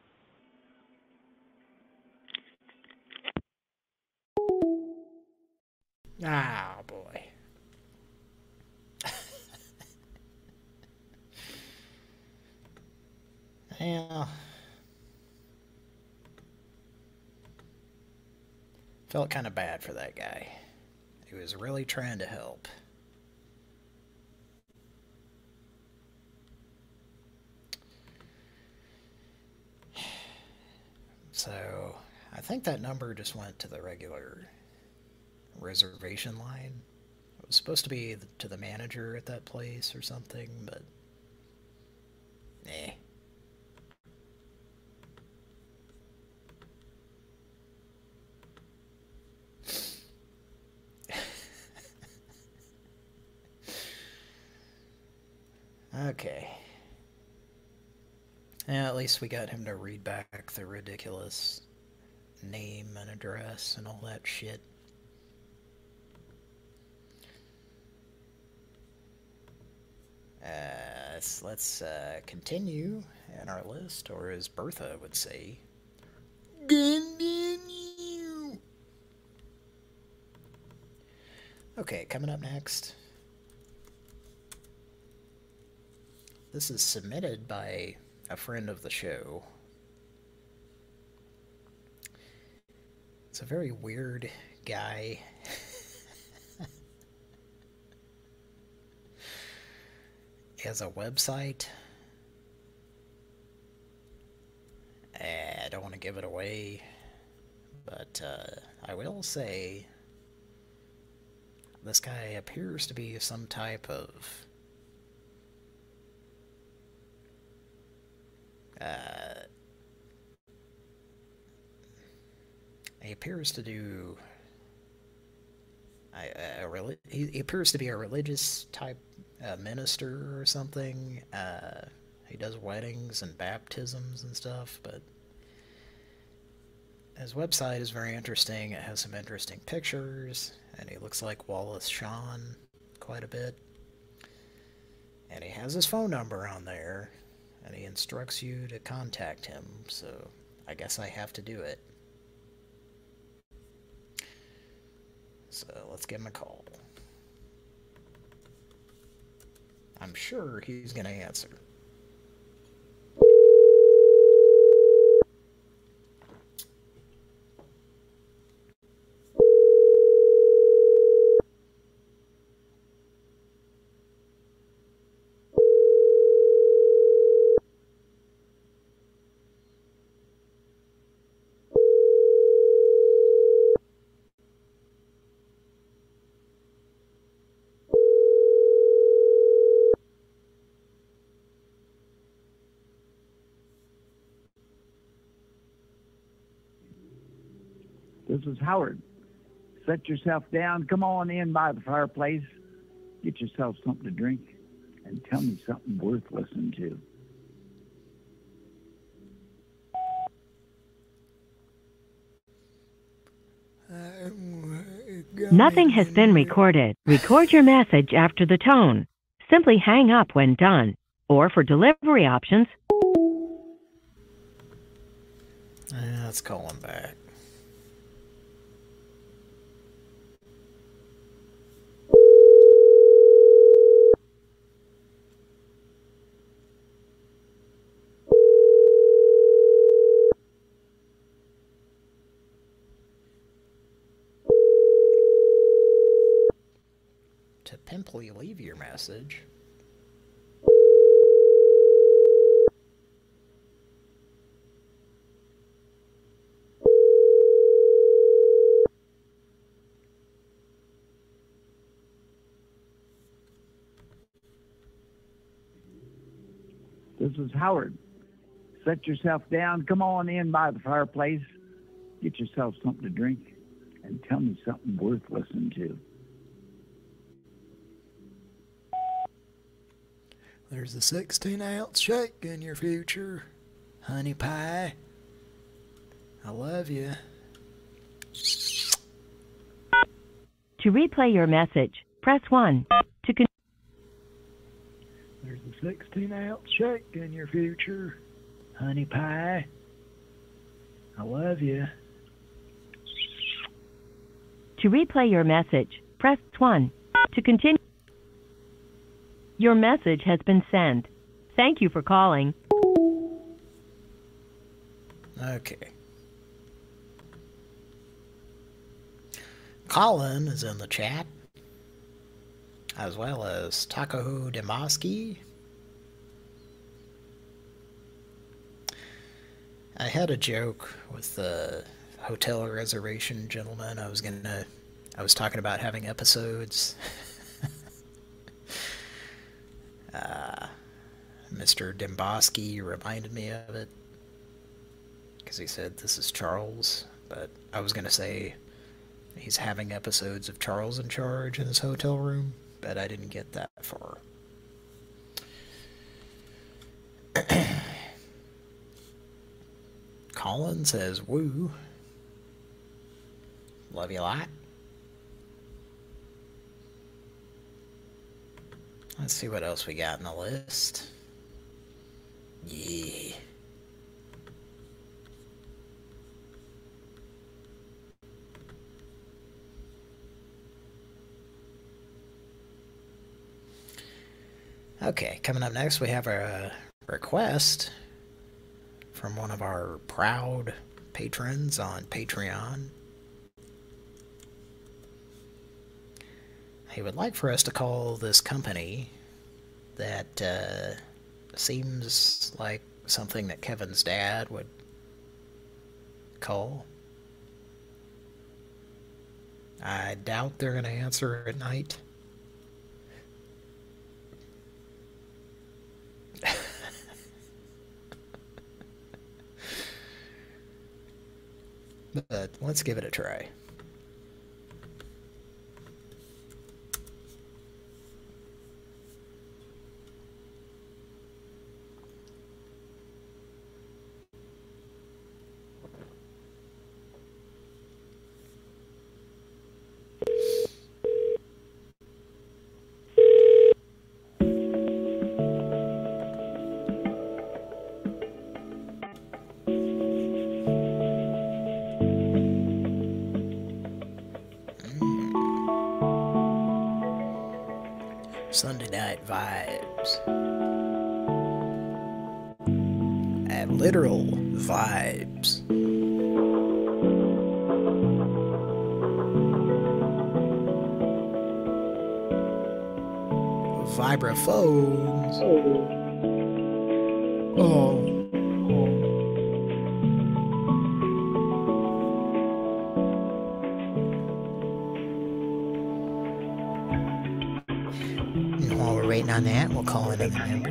Ah, boy. Yeah. Felt kind of bad for that guy. He was really trying to help. So, I think that number just went to the regular reservation line. It was supposed to be to the manager at that place or something, but eh. Okay. Yeah, at least we got him to read back the ridiculous name and address and all that shit. Uh, so let's uh, continue in our list, or as Bertha would say, continue. Okay, coming up next. This is submitted by a friend of the show. It's a very weird guy. He has a website. I don't want to give it away, but uh, I will say this guy appears to be some type of uh, he appears to do a, a, a he, he appears to be a religious type uh, minister or something. Uh, he does weddings and baptisms and stuff, but his website is very interesting. It has some interesting pictures, and he looks like Wallace Shawn quite a bit. And he has his phone number on there, and he instructs you to contact him, so I guess I have to do it. So let's give him a call. I'm sure he's going to answer. This is Howard. Set yourself down. Come on in by the fireplace. Get yourself something to drink and tell me something worth listening to. Nothing has been recorded. Record your message after the tone. Simply hang up when done. Or for delivery options... Uh, let's call him back. To pimply leave your message. This is Howard. Set yourself down. Come on in by the fireplace. Get yourself something to drink and tell me something worth listening to. There's a sixteen ounce shake in your future, honey pie. I love you. To replay your message, press one. To con- There's a sixteen ounce shake in your future, honey pie. I love you. To replay your message, press one. To continue... Your message has been sent. Thank you for calling. Okay. Colin is in the chat, as well as Taco Demaski. I had a joke with the hotel reservation gentleman. I was gonna, I was talking about having episodes. uh, Mister Demboski reminded me of it because he said this is Charles, but I was gonna say he's having episodes of Charles in Charge in his hotel room, but I didn't get that far. Colin says, woo. Love you a lot. Let's see what else we got in the list. Yeah. Okay, coming up next we have a request from one of our proud patrons on Patreon. He would like for us to call this company that uh, seems like something that Kevin's dad would call. I doubt they're going to answer at night. But let's give it a try. Sunday Night Vibes. And literal vibes. Vibraphones. Oh. Waiting on that, we'll call another number.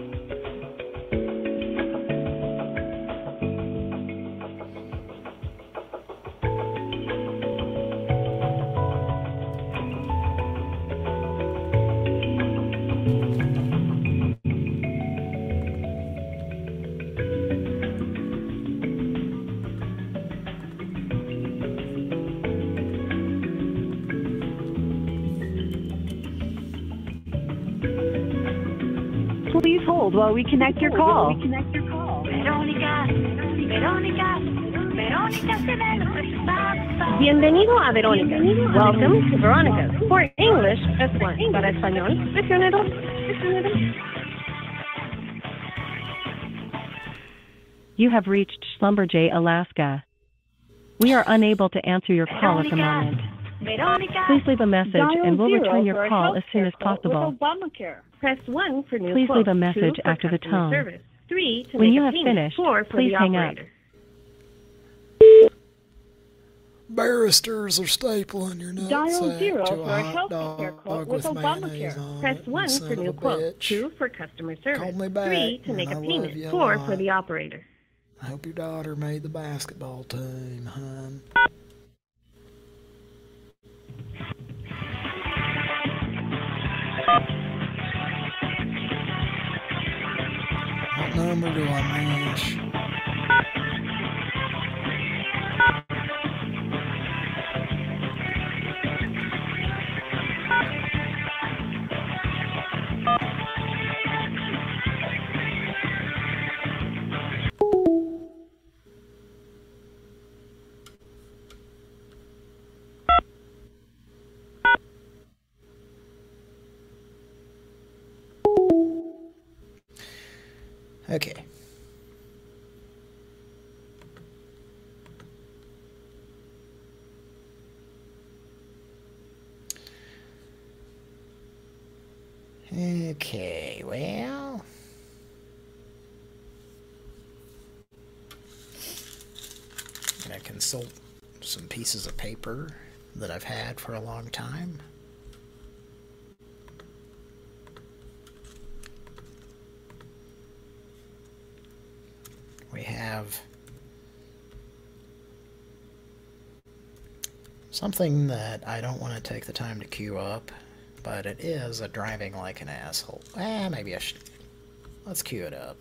Please hold while we connect your call. Verónica, Verónica, Verónica se ve lo que está. Bienvenido a Verónica. Welcome to Veronica. For English, press one. Para español, presione dos. You have reached Schlumberger, Alaska. We are unable to answer your call at the moment. Verónica. Please leave a message Dial and we'll zero return for your a call as soon healthcare as quote possible. with Obamacare. Press one for new Please quote, leave a message two for after the customer tone. Service, three to When make you a have payment, finished, four for please the hang up. operator. Barristers are stapling your nutsack Dial zero to for a a hot healthcare dog quote with with mayonnaise Obamacare. on Press it, one you son for of new a quote, bitch. two for customer service, Call me back, three to and make I a love payment, you a four for lot. the operator. I hope your daughter made the basketball team, hun. What number do I mash? Okay. Okay, well... I'm going to consult some pieces of paper that I've had for a long time. We have something that I don't want to take the time to queue up, but it is a driving like an asshole. Ah, maybe I should. Let's queue it up.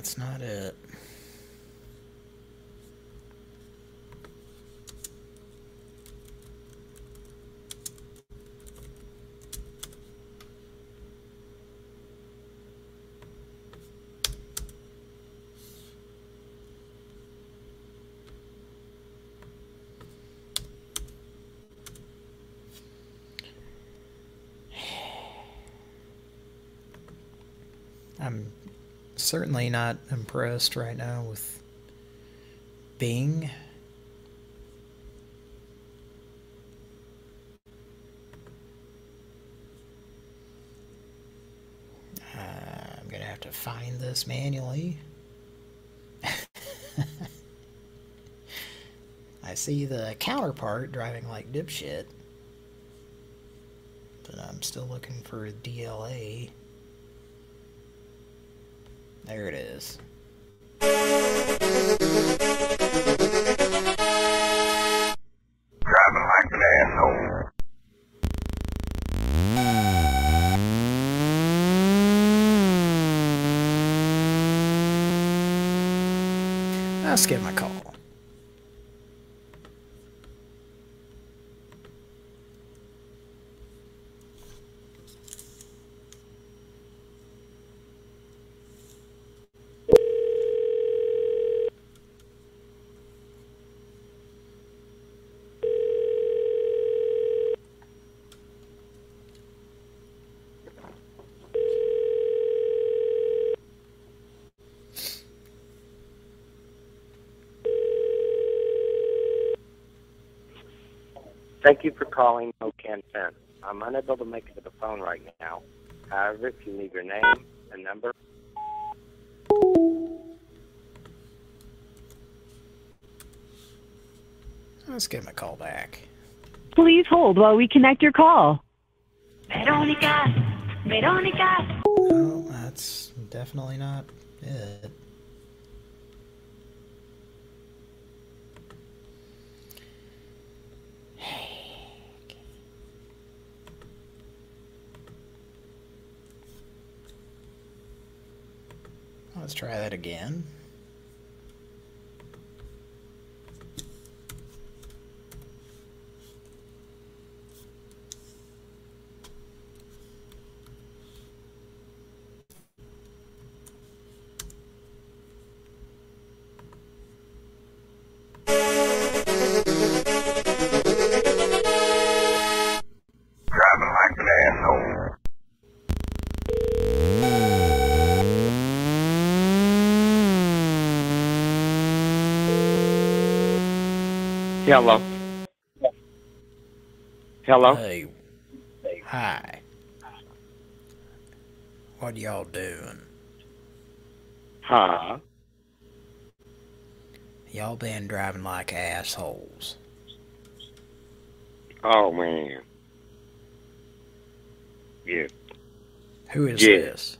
that's not it. I'm certainly not impressed right now with Bing. Uh, I'm gonna have to find this manually. I see the counterpart driving like dipshit, but I'm still looking for a D L A. There it is. Driving like an asshole. I'll skip my call. Thank you for calling Ocan Fence. I'm unable to make it to the phone right now. However, if you leave your name and number... Let's give him a call back. Please hold while we connect your call. Veronica, Veronica. No, that's definitely not it. Let's try that again. Driving like an asshole. Hello. Hello. Hey. Hi. What y'all doing? Huh? Y'all been driving like assholes. Oh, man. Yeah. Who is Yeah. this?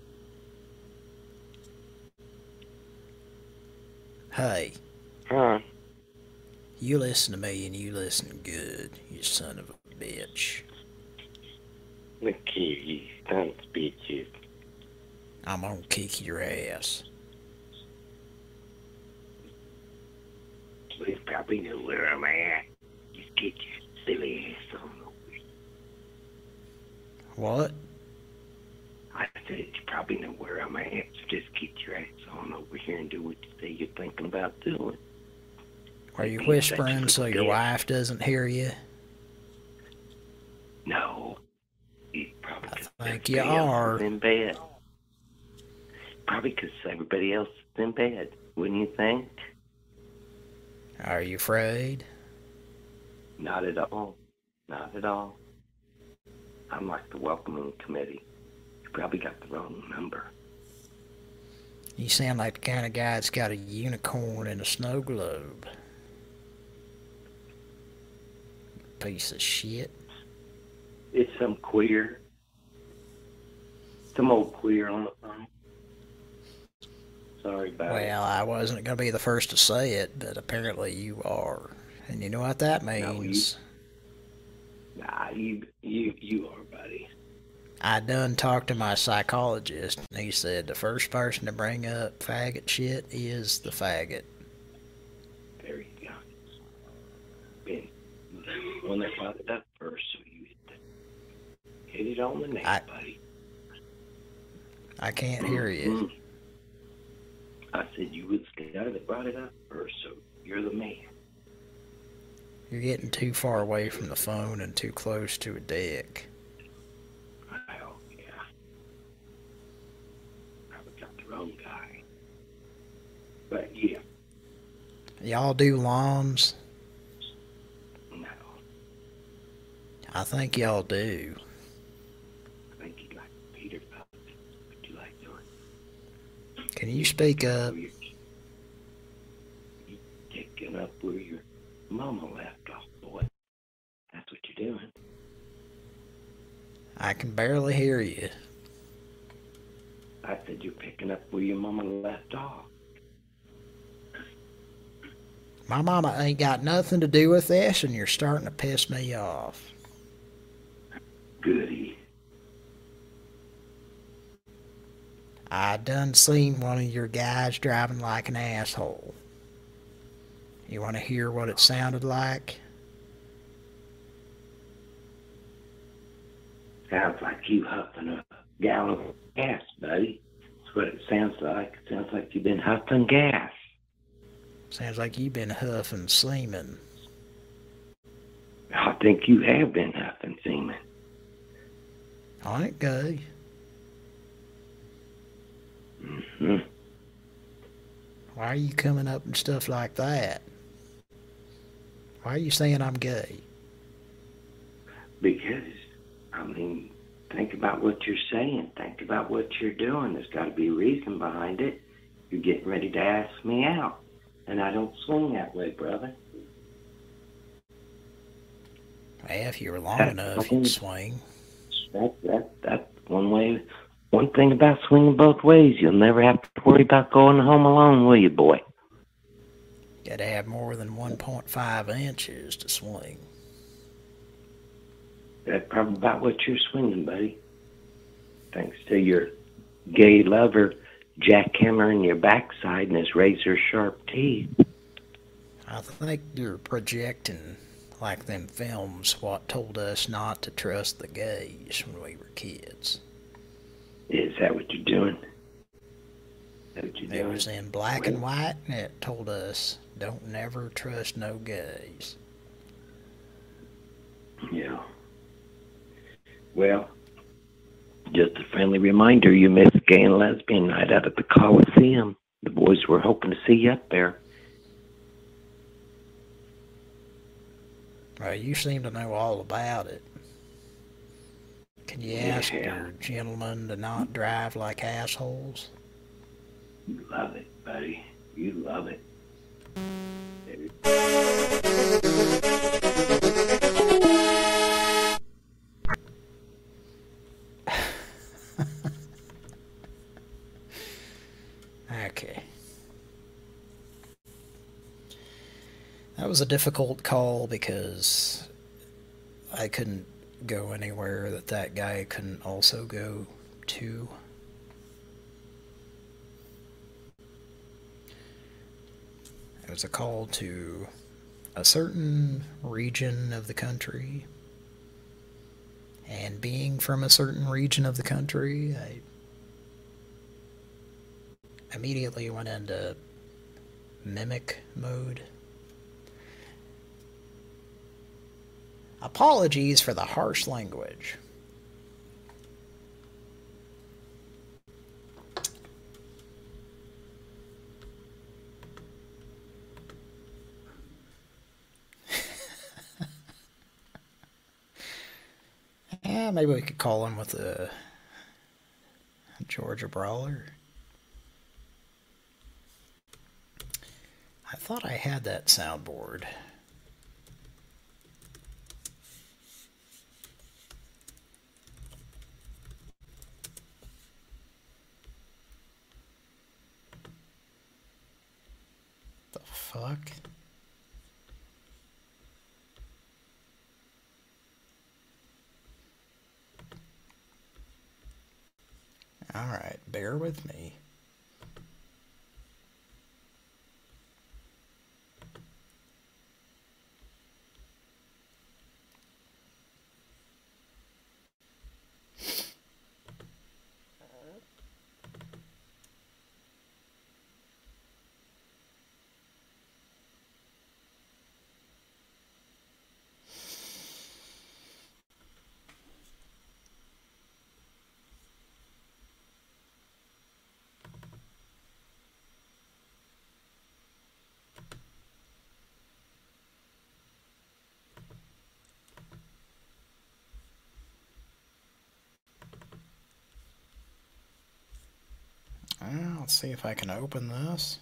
Hey. Huh? You listen to me and you listen good, you son of a bitch. Look here, you son of bitches. I'm gonna kick your ass. You probably know where I'm at. Just get your silly ass on over. What? I said you probably know where I'm at, so just get your ass on over here and do what you say you're thinking about doing. Are you whispering so your wife doesn't hear you? No. You probably I think you are. in bed. Probably because everybody else is in bed, wouldn't you think? Are you afraid? Not at all. Not at all. I'm like the welcoming committee. You probably got the wrong number. You sound like the kind of guy that's got a unicorn and a snow globe. Piece of shit. It's some queer. Some old queer on the phone. Sorry about it. Well, I wasn't going to be the first to say it, but apparently you are. And you know what that means. No, you, nah, you, you, you are, buddy. I done talked to my psychologist, and he said the first person to bring up faggot shit is the faggot. There you go. Ben, when they brought it up first, so you hit, the, hit it on the neck, I, buddy. I can't hear you. I said you was the guy that brought it up first, so you're the man. You're getting too far away from the phone and too close to a deck. Well, yeah. Probably got the wrong guy. But yeah. Y'all do lawns? No. I think y'all do. I think you like Peter Pup. What you like doing? Can you speak up? You picking up where your mama left off, boy. That's what you're doing. I can barely hear you. I said you're picking up where your mama left off. My mama ain't got nothing to do with this, and you're starting to piss me off. Goody. I done seen one of your guys driving like an asshole. You want to hear what it sounded like? Sounds like you huffing a gallon of gas, buddy. That's what it sounds like. It sounds like you've been huffing gas. Sounds like you've been huffing semen. I think you have been huffing semen. I ain't gay. Mm-hmm. Why are you coming up and stuff like that? Why are you saying I'm gay? Because, I mean, think about what you're saying. Think about what you're doing. There's got to be a reason behind it. You're getting ready to ask me out. And I don't swing that way, brother. Well, if you were long That's enough, you'd swing. That, that, that's one way. One thing about swinging both ways, you'll never have to worry about going home alone, will you, boy? Gotta have more than one point five inches to swing. That's probably about what you're swinging, buddy. Thanks to your gay lover jackhammering your backside and his razor-sharp teeth. I think you're projecting like them films what told us not to trust the gays when we were kids. Is that what you're doing? Is that what you're It doing? was in black and white, and it told us, don't never trust no gays. Yeah. Well, just a friendly reminder, you missed Gay and Lesbian Night out at the Coliseum. The boys were hoping to see you up there. Well, you seem to know all about it. Can you ask Yeah. your gentlemen to not drive like assholes? You love it, buddy. You love it. Okay. That was a difficult call because I couldn't go anywhere that that guy couldn't also go to. It was a call to a certain region of the country, and being from a certain region of the country, I immediately went into mimic mode. Apologies for the harsh language. Yeah, maybe we could call him with a Georgia Brawler. I thought I had that soundboard. The fuck? bear with me. Well, let's see if I can open this.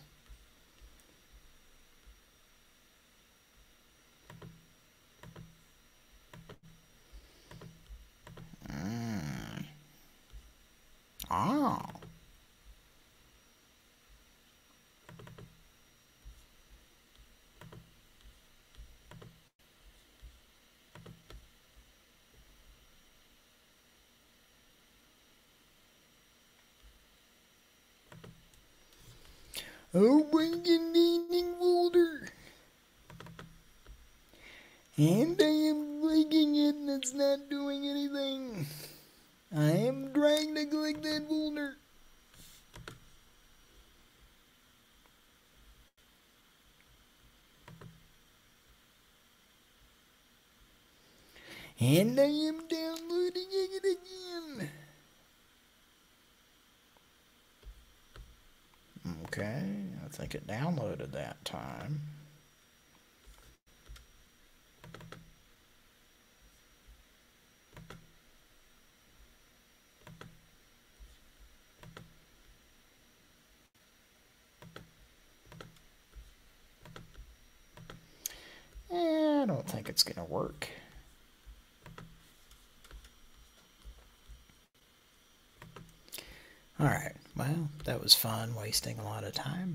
Mm. Oh. Oh, bringing evening folder. And I am clicking it and it's not doing anything. I am trying to click that folder. And I am downloading it again. Okay, I think it downloaded that time. Eh, I don't think it's gonna work. Alright, well, that was fun, wasting a lot of time.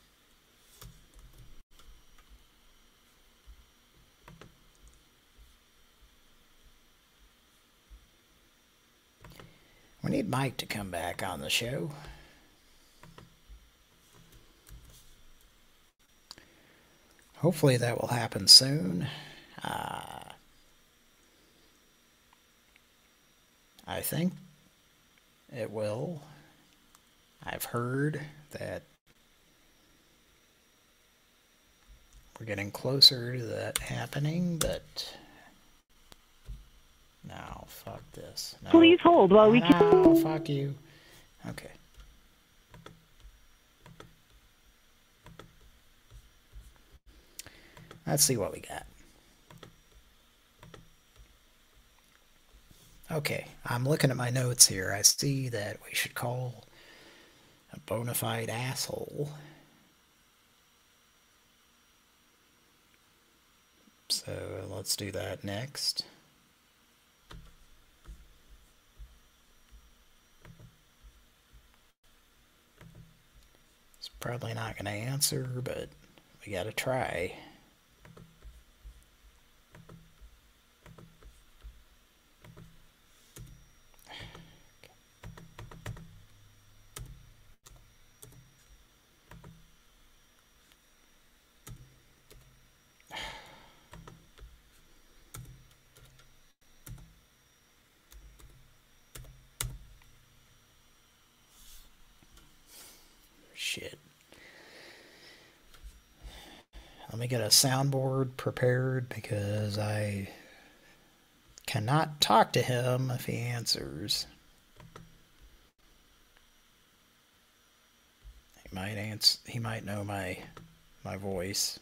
We need Mike to come back on the show. Hopefully that will happen soon. Uh, I think it will. I've heard that we're getting closer to that happening, but no, fuck this. No. Please hold while we no, can. Fuck you. Okay. Let's see what we got. Okay, I'm looking at my notes here. I see that we should call a bona fide asshole. So let's do that next. It's probably not going to answer, but we got to try. Shit. Let me get a soundboard prepared because I cannot talk to him if he answers. He might answer, he might know my my voice.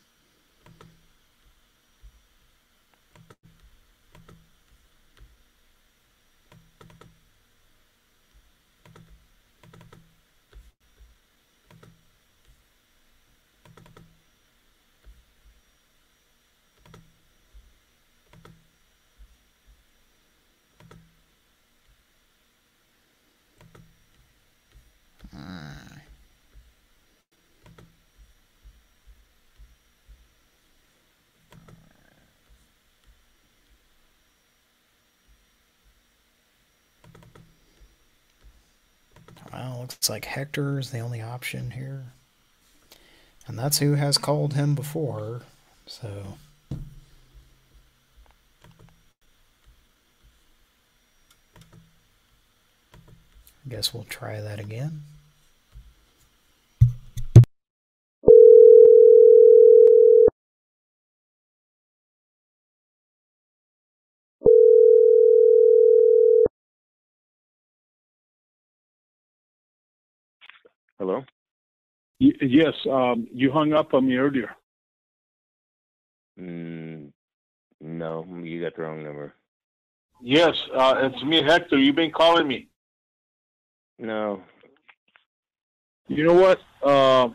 looks like Hector is the only option here. And that's who has called him before, so... I guess we'll try that again. Hello? Y- yes, um, you hung up on me earlier. Mm, no, you got the wrong number. Yes, uh, it's me, Hector. You've been calling me. No. You know what? Um,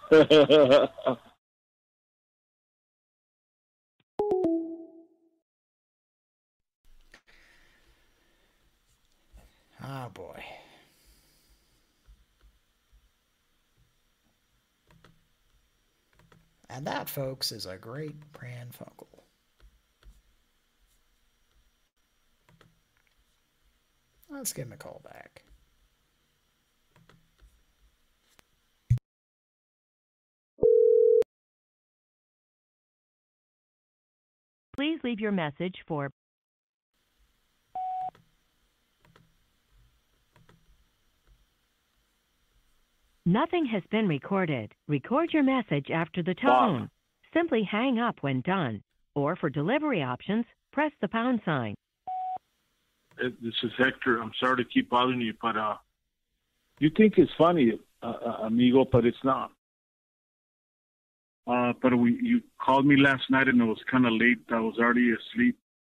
oh boy. And that, folks, is a great Pran Funkel. Let's give him a call back. Please leave your message for Nothing has been recorded. Record your message after the tone. Bob. Simply hang up when done. Or for delivery options, press the pound sign. this is Hector. I'm sorry to keep bothering you, but uh, you think it's funny, uh, uh, amigo, but it's not. Uh, but we, you called me last night and it was kind of late. I was already asleep.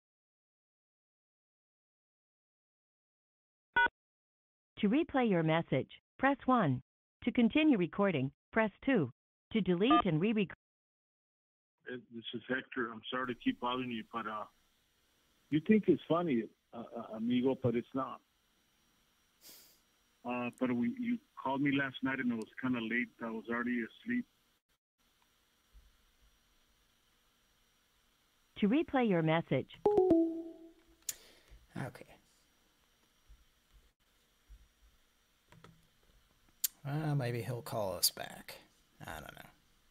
To replay your message, press one. To continue recording, press two. To delete and re-record. This is Hector. I'm sorry to keep bothering you, but uh, you think it's funny, uh, uh, amigo, but it's not. Uh, but we, you called me last night and it was kind of late. I was already asleep. To replay your message. Okay. Well, maybe he'll call us back. I don't know.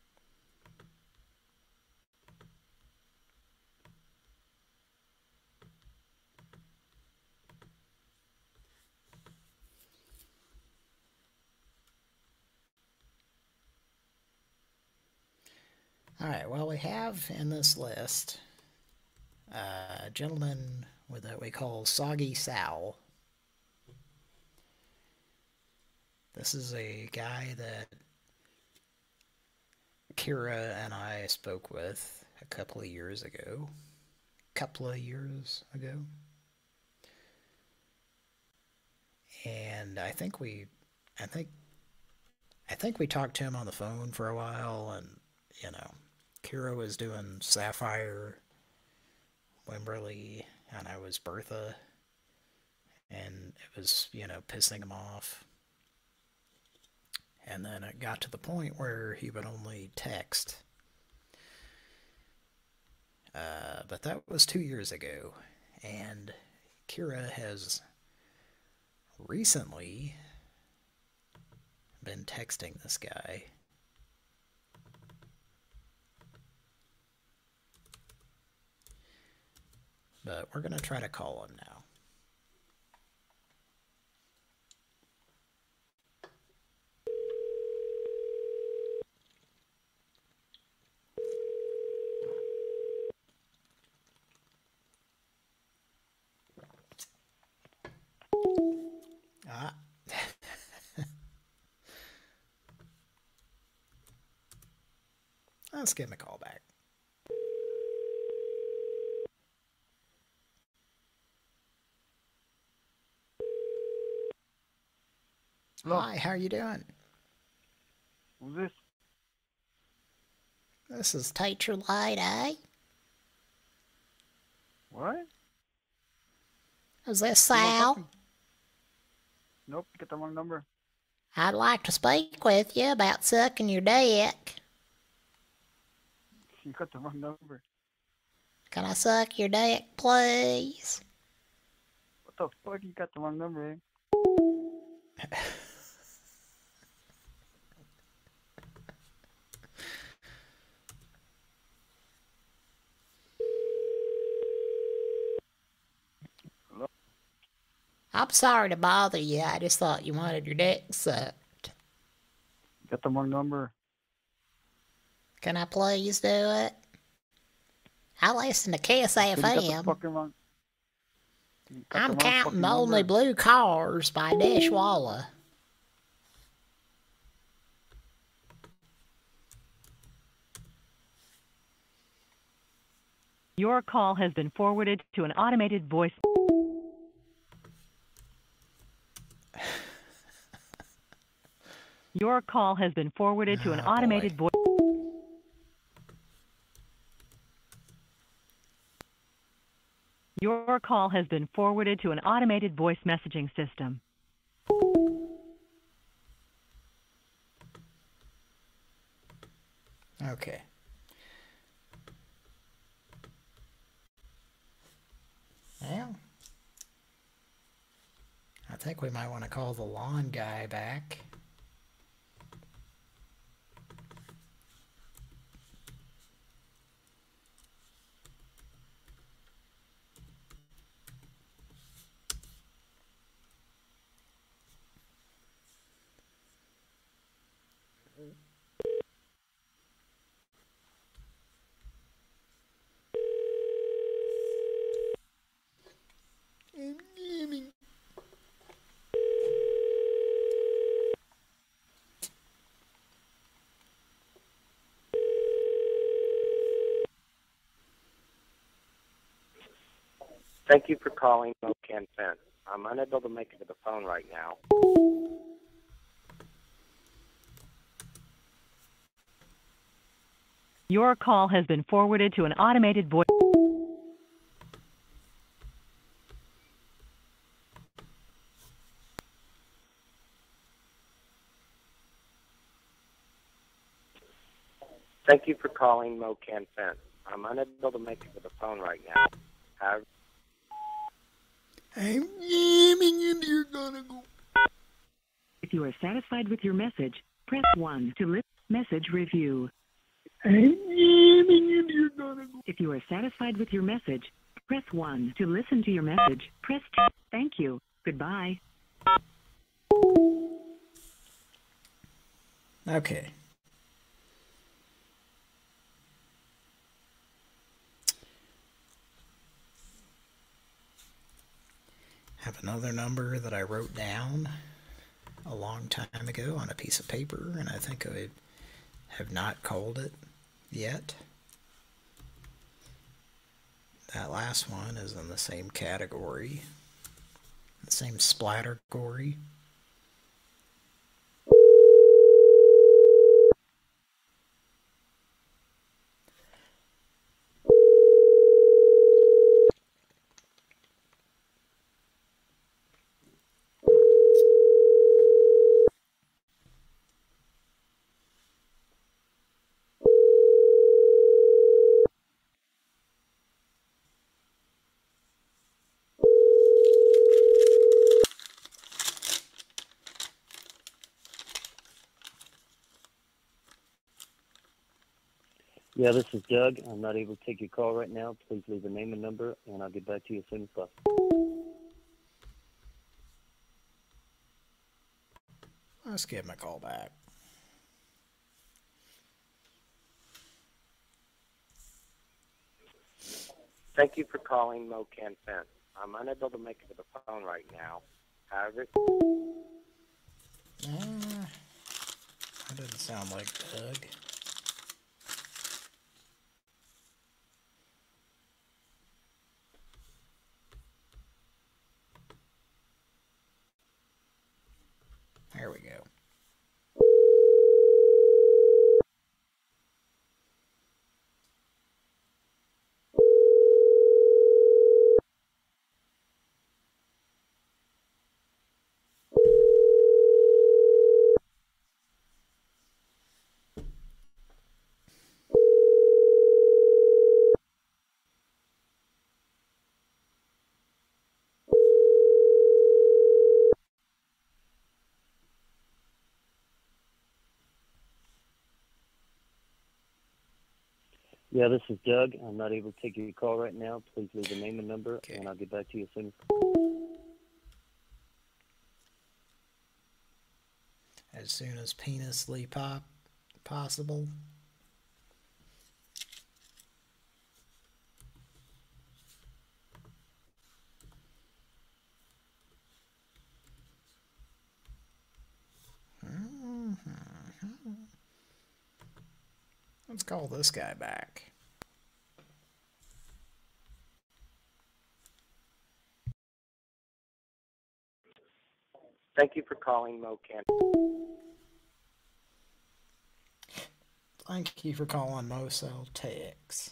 All right, well, we have in this list uh, a gentleman with what we call Soggy Sal. This is a guy that Kira and I spoke with a couple of years ago. Couple of years ago. And I think we, I think, I think we talked to him on the phone for a while, and, you know, Kira was doing Sapphire, Wimberly, and I was Bertha, and it was, you know, pissing him off. And then it got to the point where he would only text. Uh, but that was two years ago, and Kira has recently been texting this guy. But we're going to try to call him now. Ah. Let's give him a call back. Hello. Hi, how are you doing? Who's this? This is Teacher Light, eh? What? Is this Sal? Nope, you got the wrong number. I'd like to speak with you about sucking your dick. You got the wrong number. Can I suck your dick, please? What the fuck? You got the wrong number, eh? I'm sorry to bother you. I just thought you wanted your dick sucked. Got the wrong number. Can I please do it? I listen to Kiss You got the F M. fucking wrong. you got the I'm wrong counting fucking Only number. Blue Cars by Dishwalla. Your call has been forwarded to an automated voice. Your call has been forwarded to an Oh, automated voice. Your call has been forwarded to an automated voice messaging system. Okay. Well, I think we might want to call the lawn guy back. Thank you for calling Mocan Fence. I'm unable to make it to the phone right now. Your call has been forwarded to an automated voice. Thank you for calling Mocan Fence. I'm unable to make it to the phone right now. However, I'm jamming and you're gonna go. If you are satisfied with your message, press one to list message review. I'm jamming and you're gonna go. If you are satisfied with your message, press one to listen to your message. Press two. Thank you. Goodbye. Okay. Have another number that I wrote down a long time ago on a piece of paper, and I think I have not called it yet. That last one is in the same category, the same splatter-gory. Yeah, this is Doug. I'm not able to take your call right now. Please leave a name and number, and I'll get back to you as soon as possible. Let's give him a call back. thank you for calling Mocan Fence. I'm unable to make it to the phone right now. However, Uh, that doesn't sound like Doug. There we go. Yeah, this is Doug. I'm not able to take your call right now. Please leave a name and number, and I'll get back to you as soon as possible. as soon as penisly pop possible. Let's call this guy back. Thank you for calling MoCan. Thank you for calling Mosel Tex.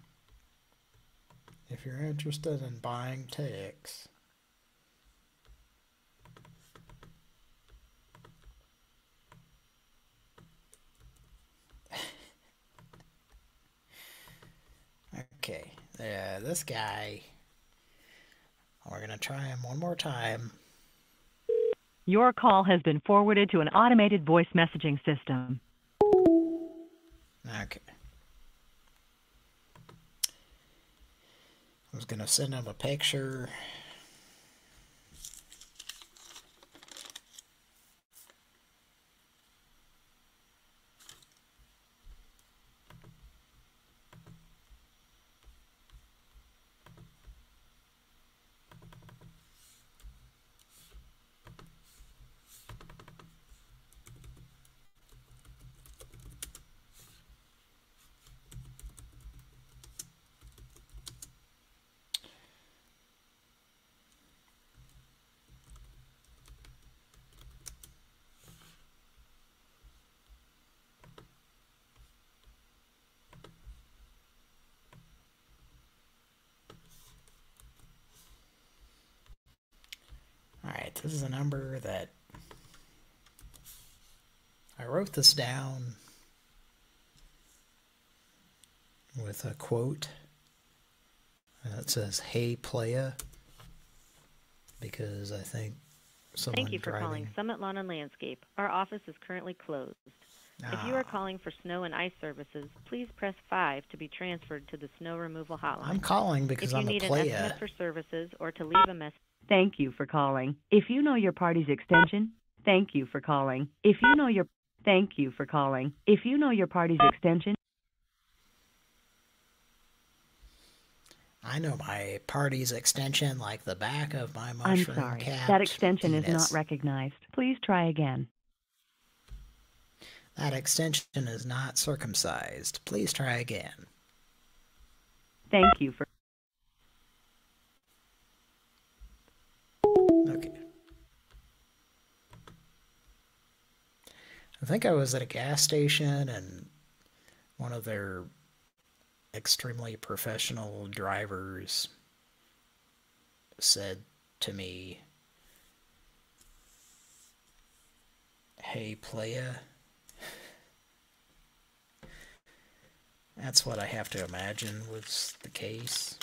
If you're interested in buying Tex, okay, yeah, this guy, we're gonna try him one more time. Your call has been forwarded to an automated voice messaging system. Okay. I was gonna send him a picture. Alright, this is a number that I wrote this down with a quote. And it says, "Hey, playa," because I think someone Thank you for driving... calling Summit Lawn and Landscape. Our office is currently closed. If you are calling for snow and ice services, please press five to be transferred to the snow removal hotline. I'm calling because I'm a If you need playa. an estimate for services or to leave a message... Thank you for calling. If you know your party's extension, thank you for calling. If you know your thank you for calling. If you know your party's extension, I know my party's extension like the back of my I'm mushroom sorry. capped That extension is penis. not recognized. Please try again. That extension is not circumcised. Please try again. Thank you for Okay. I think I was at a gas station and one of their extremely professional drivers said to me, "Hey, playa." That's what I have to imagine was the case.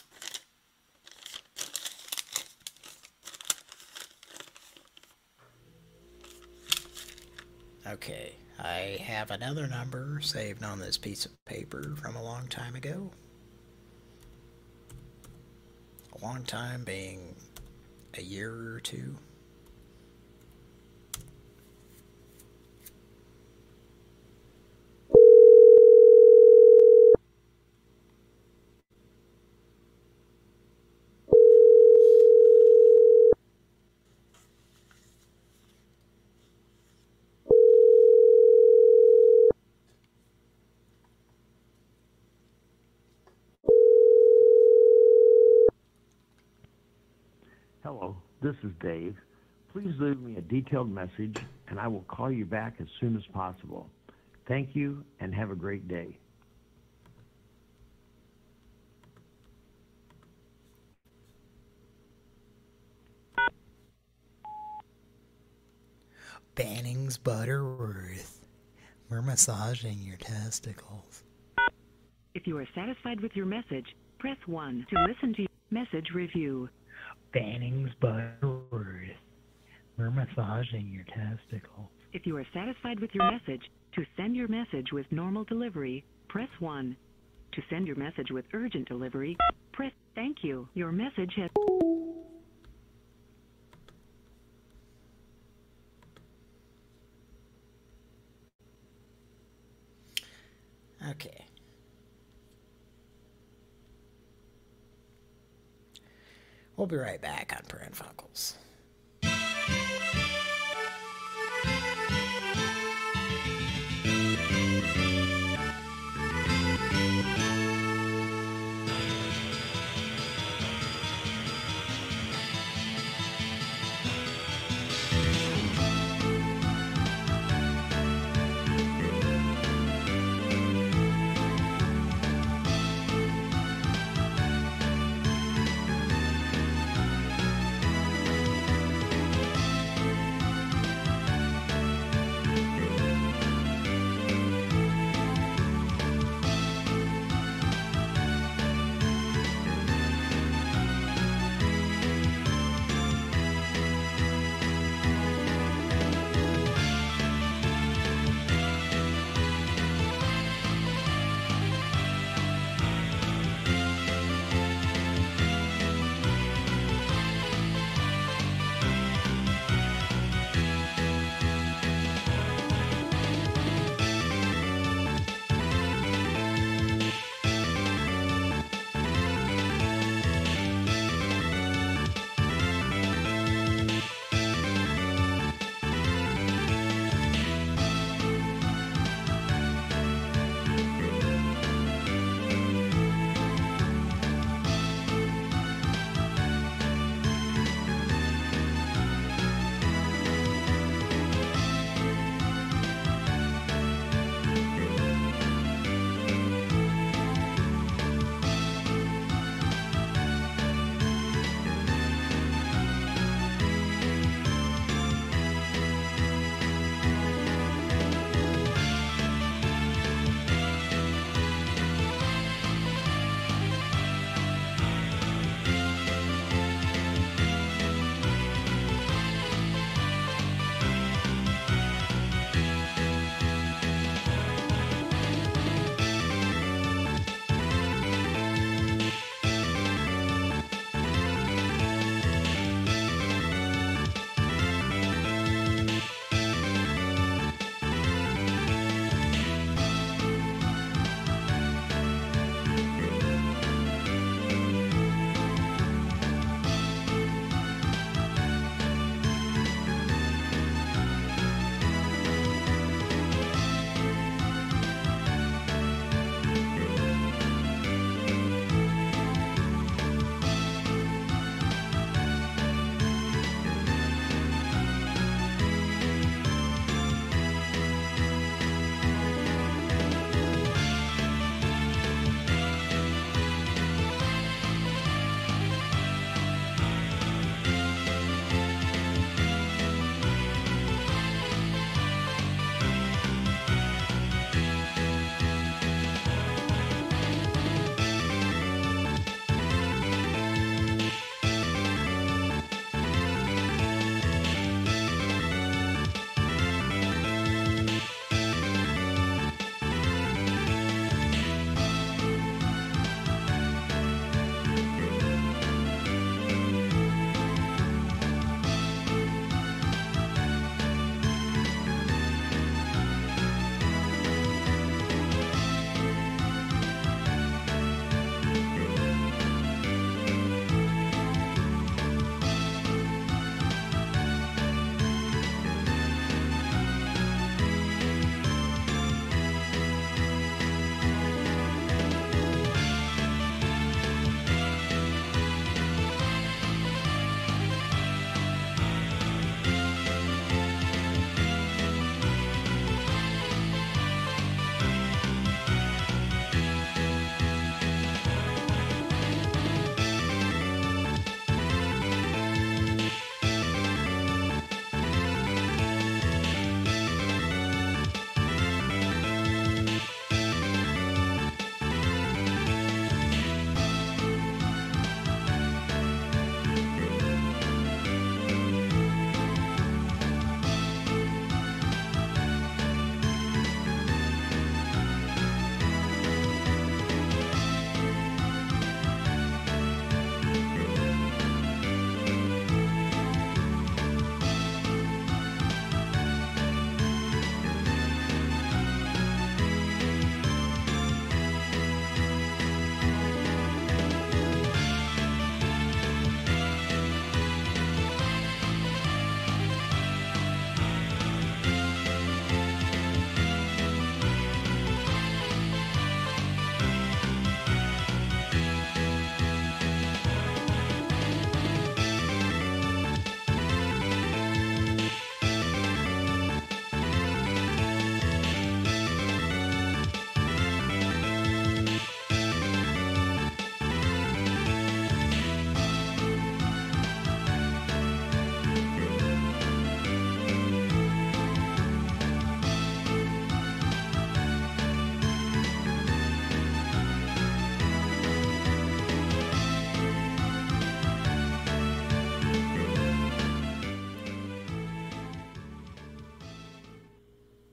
Okay, I have another number saved on this piece of paper from a long time ago. A long time being a year or two. Hello, this is Dave. Please leave me a detailed message and I will call you back as soon as possible. Thank you and have a great day. Bannings Butterworth. We're massaging your testicles. If you are satisfied with your message, press one to listen to your message review. Bannings Butterworth. We're massaging your testicles. If you are satisfied with your message, to send your message with normal delivery, press one. To send your message with urgent delivery, press thank you. Your message has... We'll be right back on Pran Funkels.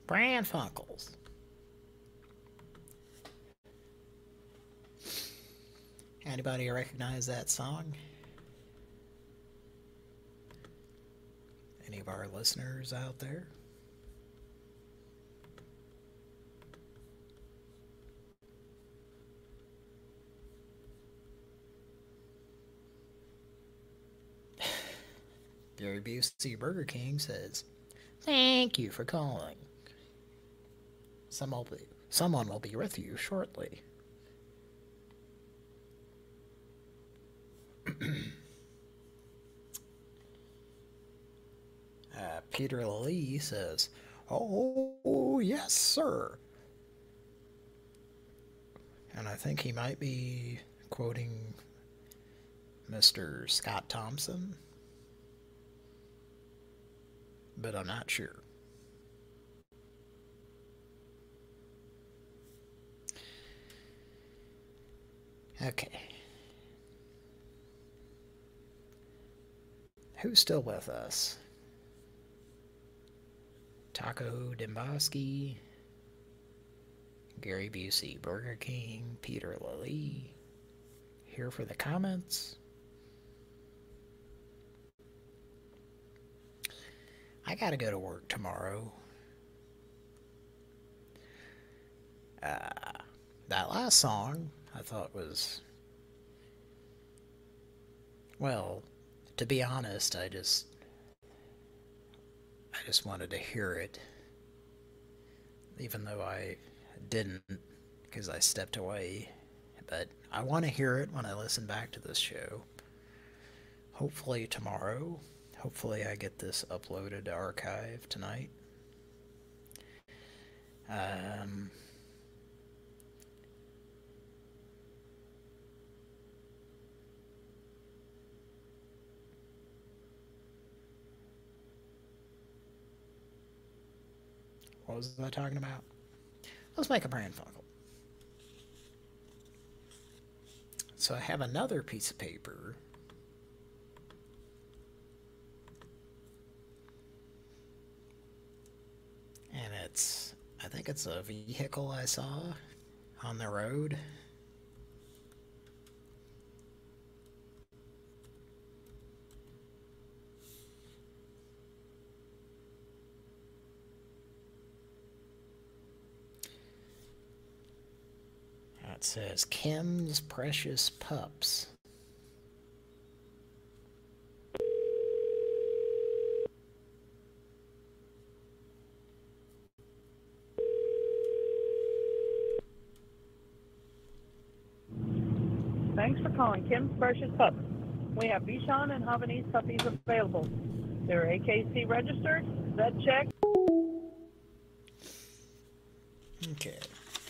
Pran Funkels. Anybody recognize that song? Any of our listeners out there? Gary Busey Burger King says, "Thank you for calling. Someone will be, someone will be with you shortly." uh, Peter Lee says, "Oh, yes, sir." And I think he might be quoting Mister Scott Thompson, but I'm not sure. Okay. Who's still with us? Taco Demboski, Gary Busey Burger King, Peter Lilly. Here for the comments. I gotta go to work tomorrow. Uh, that last song I thought was, well, to be honest, I just, I just wanted to hear it, even though I didn't, because I stepped away. But I want to hear it when I listen back to this show. Hopefully tomorrow. Hopefully I get this uploaded to archive tonight. Um, what was I talking about? Let's make a Pran Funkel. So I have another piece of paper. And it's, I think it's a vehicle I saw on the road. It says Kim's Precious Pups. Thanks for calling Kim's Precious Pups. We have Bichon and Havanese puppies available. They're A K C registered, vet checked. Okay.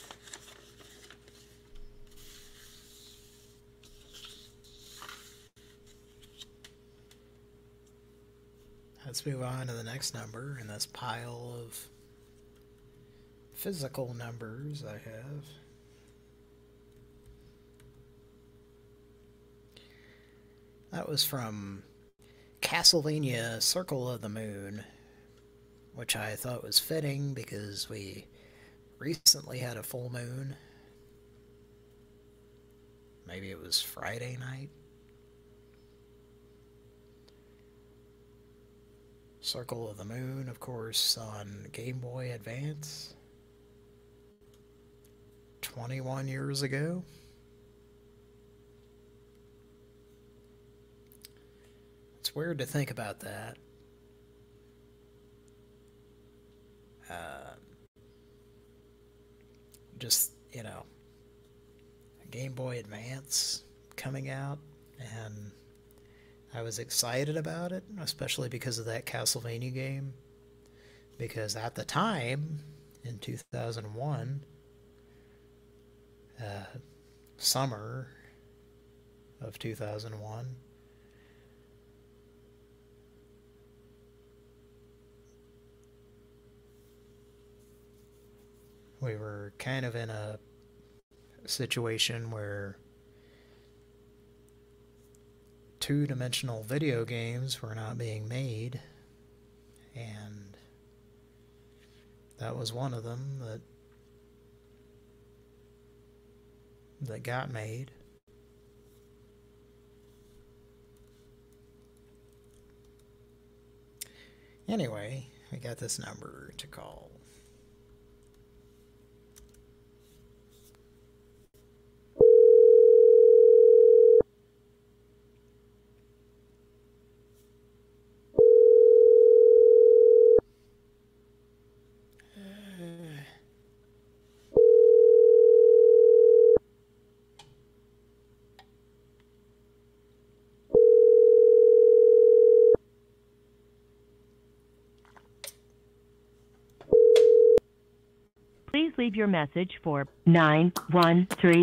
Let's move on to the next number in this pile of physical numbers I have. That was from Castlevania Circle of the Moon, which I thought was fitting because we recently had a full moon. Maybe it was Friday night. Circle of the Moon, of course, on Game Boy Advance. twenty-one years ago. It's weird to think about that. Uh, just, you know, Game Boy Advance coming out, and I was excited about it, especially because of that Castlevania game. Because at the time, in two thousand one, uh, summer of two thousand one, we were kind of in a situation where two-dimensional video games were not being made, and that was one of them that that got made. Anyway, I got this number to call. Please leave your message for nine one three.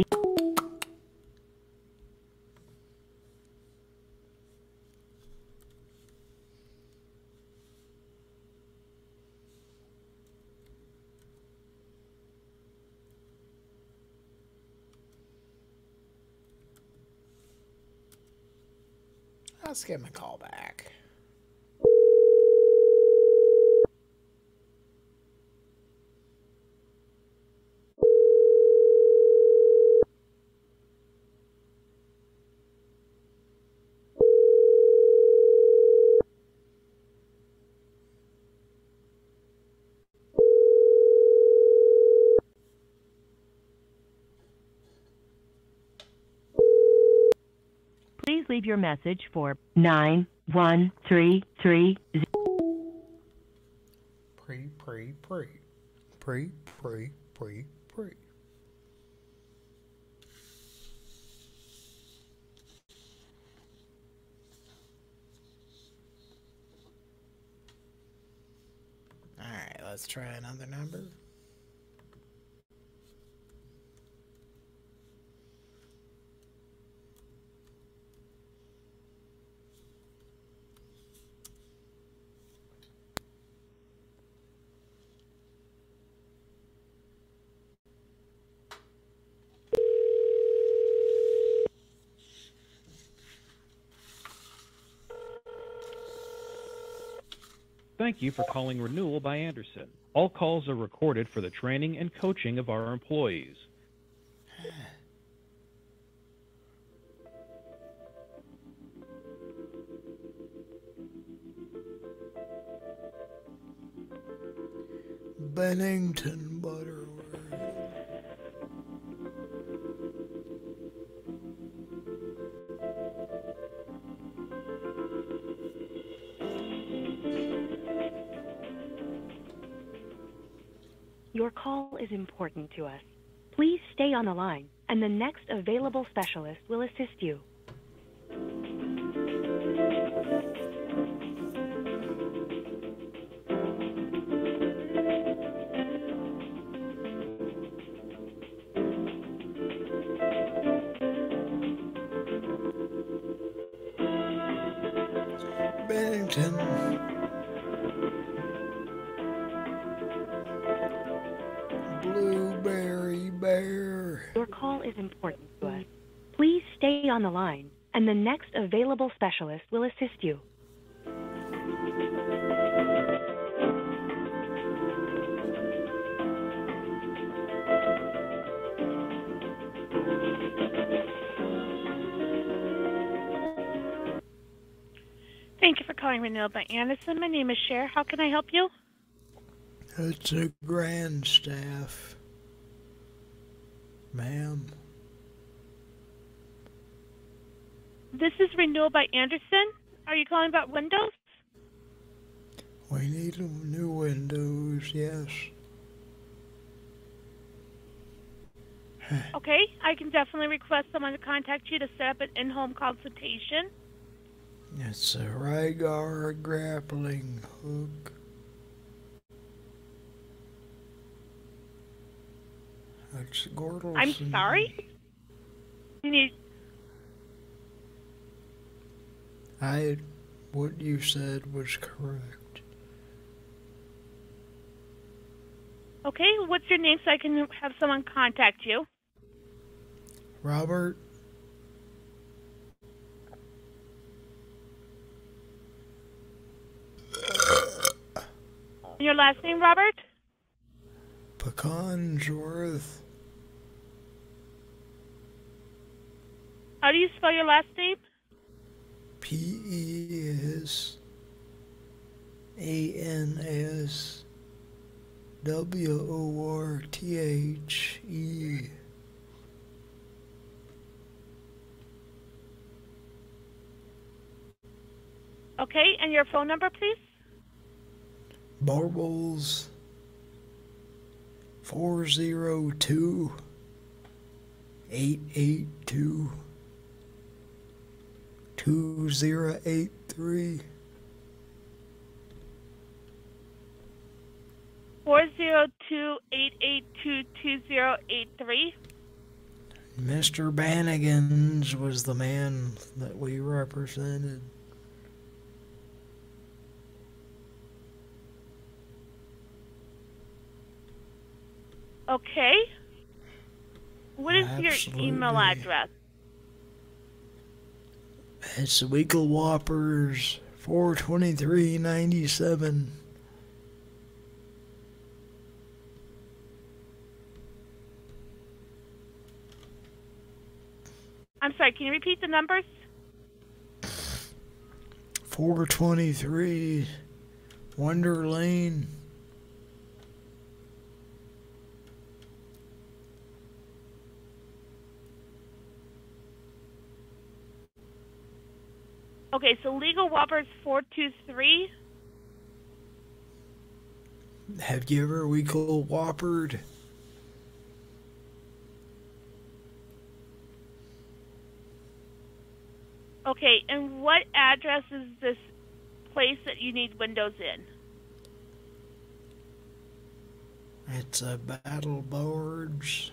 Let's give him a call back. Please leave your message for nine one three three. Pre, pre, pre. Pre, pre, pre, pre. Alright, let's try another number. Thank you for calling Renewal by Anderson. All calls are recorded for the training and coaching of our employees. Bennington Butterworth. Your call is important to us. Please stay on the line, and the next available specialist will assist you. Bennington. Blueberry Bear. Your call is important to us. Please stay on the line, and the next available specialist will assist you. Thank you for calling Renewal by Anderson. My name is Cher. How can I help you? It's a grand staff, ma'am. This is Renewal by Anderson. Are you calling about windows? We need new windows, yes. Okay, I can definitely request someone to contact you to set up an in-home consultation. It's a Rygar grappling hook. It's Gordelson. I'm sorry? You need... I... What you said was correct. Okay, what's your name so I can have someone contact you? Robert. Your last name, Robert? Consworth. How do you spell your last name? P E S A N S W O R T H E. Okay, and your phone number, please? Barbles four zero two eight eight two two zero eight three. Four zero two eight eight two two zero eight three. Mister Bannigan's was the man that we represented. Okay. What is Absolutely. your email address? It's Weekle Whoppers four twenty-three ninety-seven. I'm sorry, can you repeat the numbers? four twenty-three Wonder Lane. Okay, so Legal Whoppers four two three. Have you ever Weekle Whoppered? Okay, and what address is this place that you need windows in? It's a Battle Boards.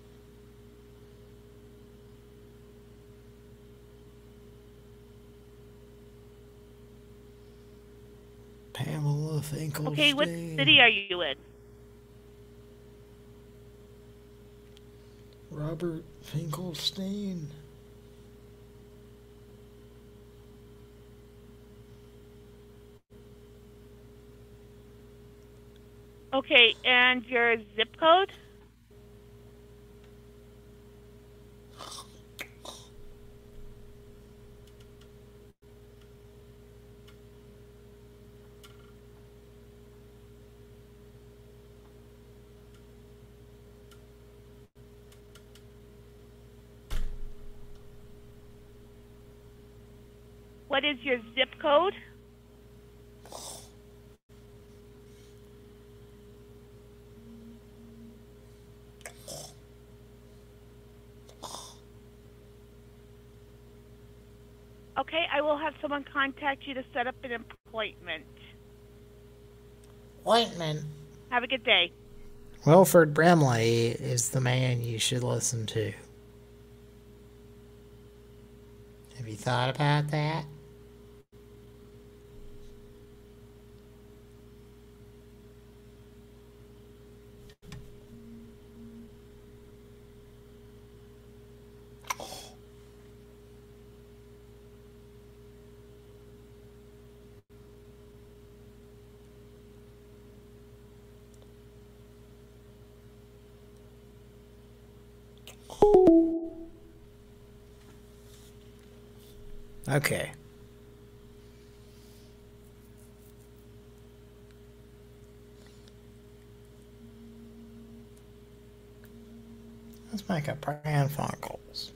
Pamela Finkelstein. Okay, what city are you in? Robert Finkelstein. Okay, and your zip code? What is your zip code? Okay, I will have someone contact you to set up an appointment. Appointment. Have a good day. Wilford Brimley is the man you should listen to. Have you thought about that? Okay. Let's make a Pran Funkels.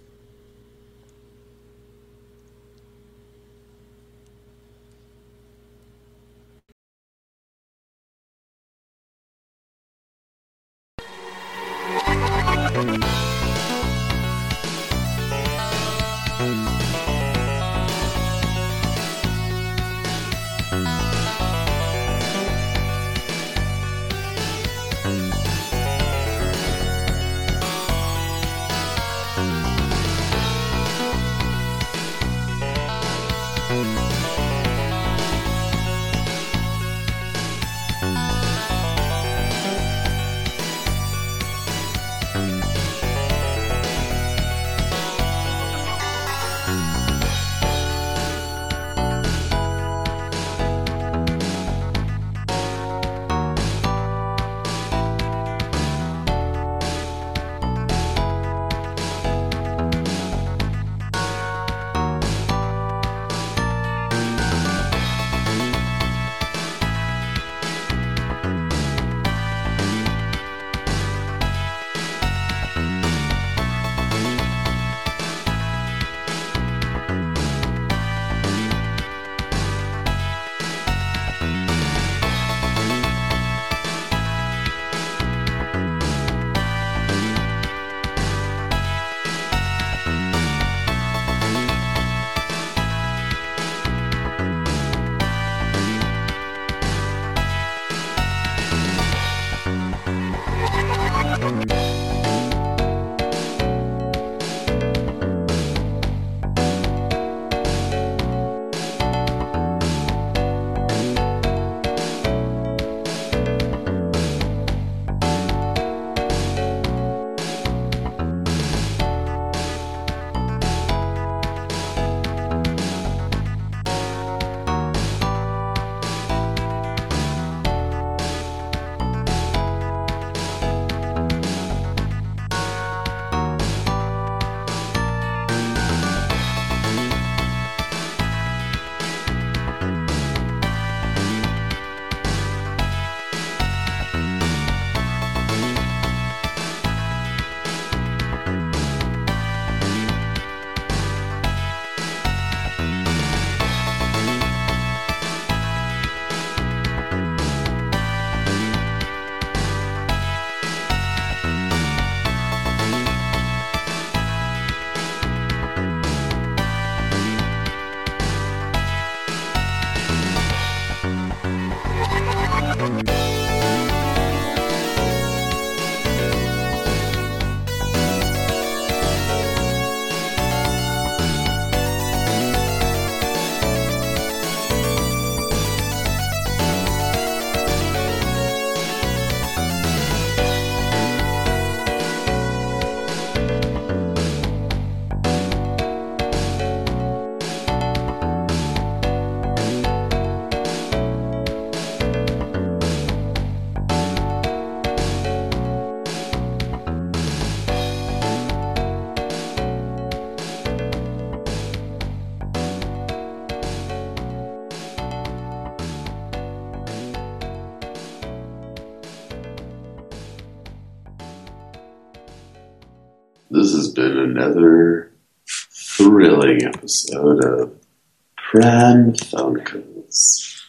This has been another thrilling episode of Pran Funkels.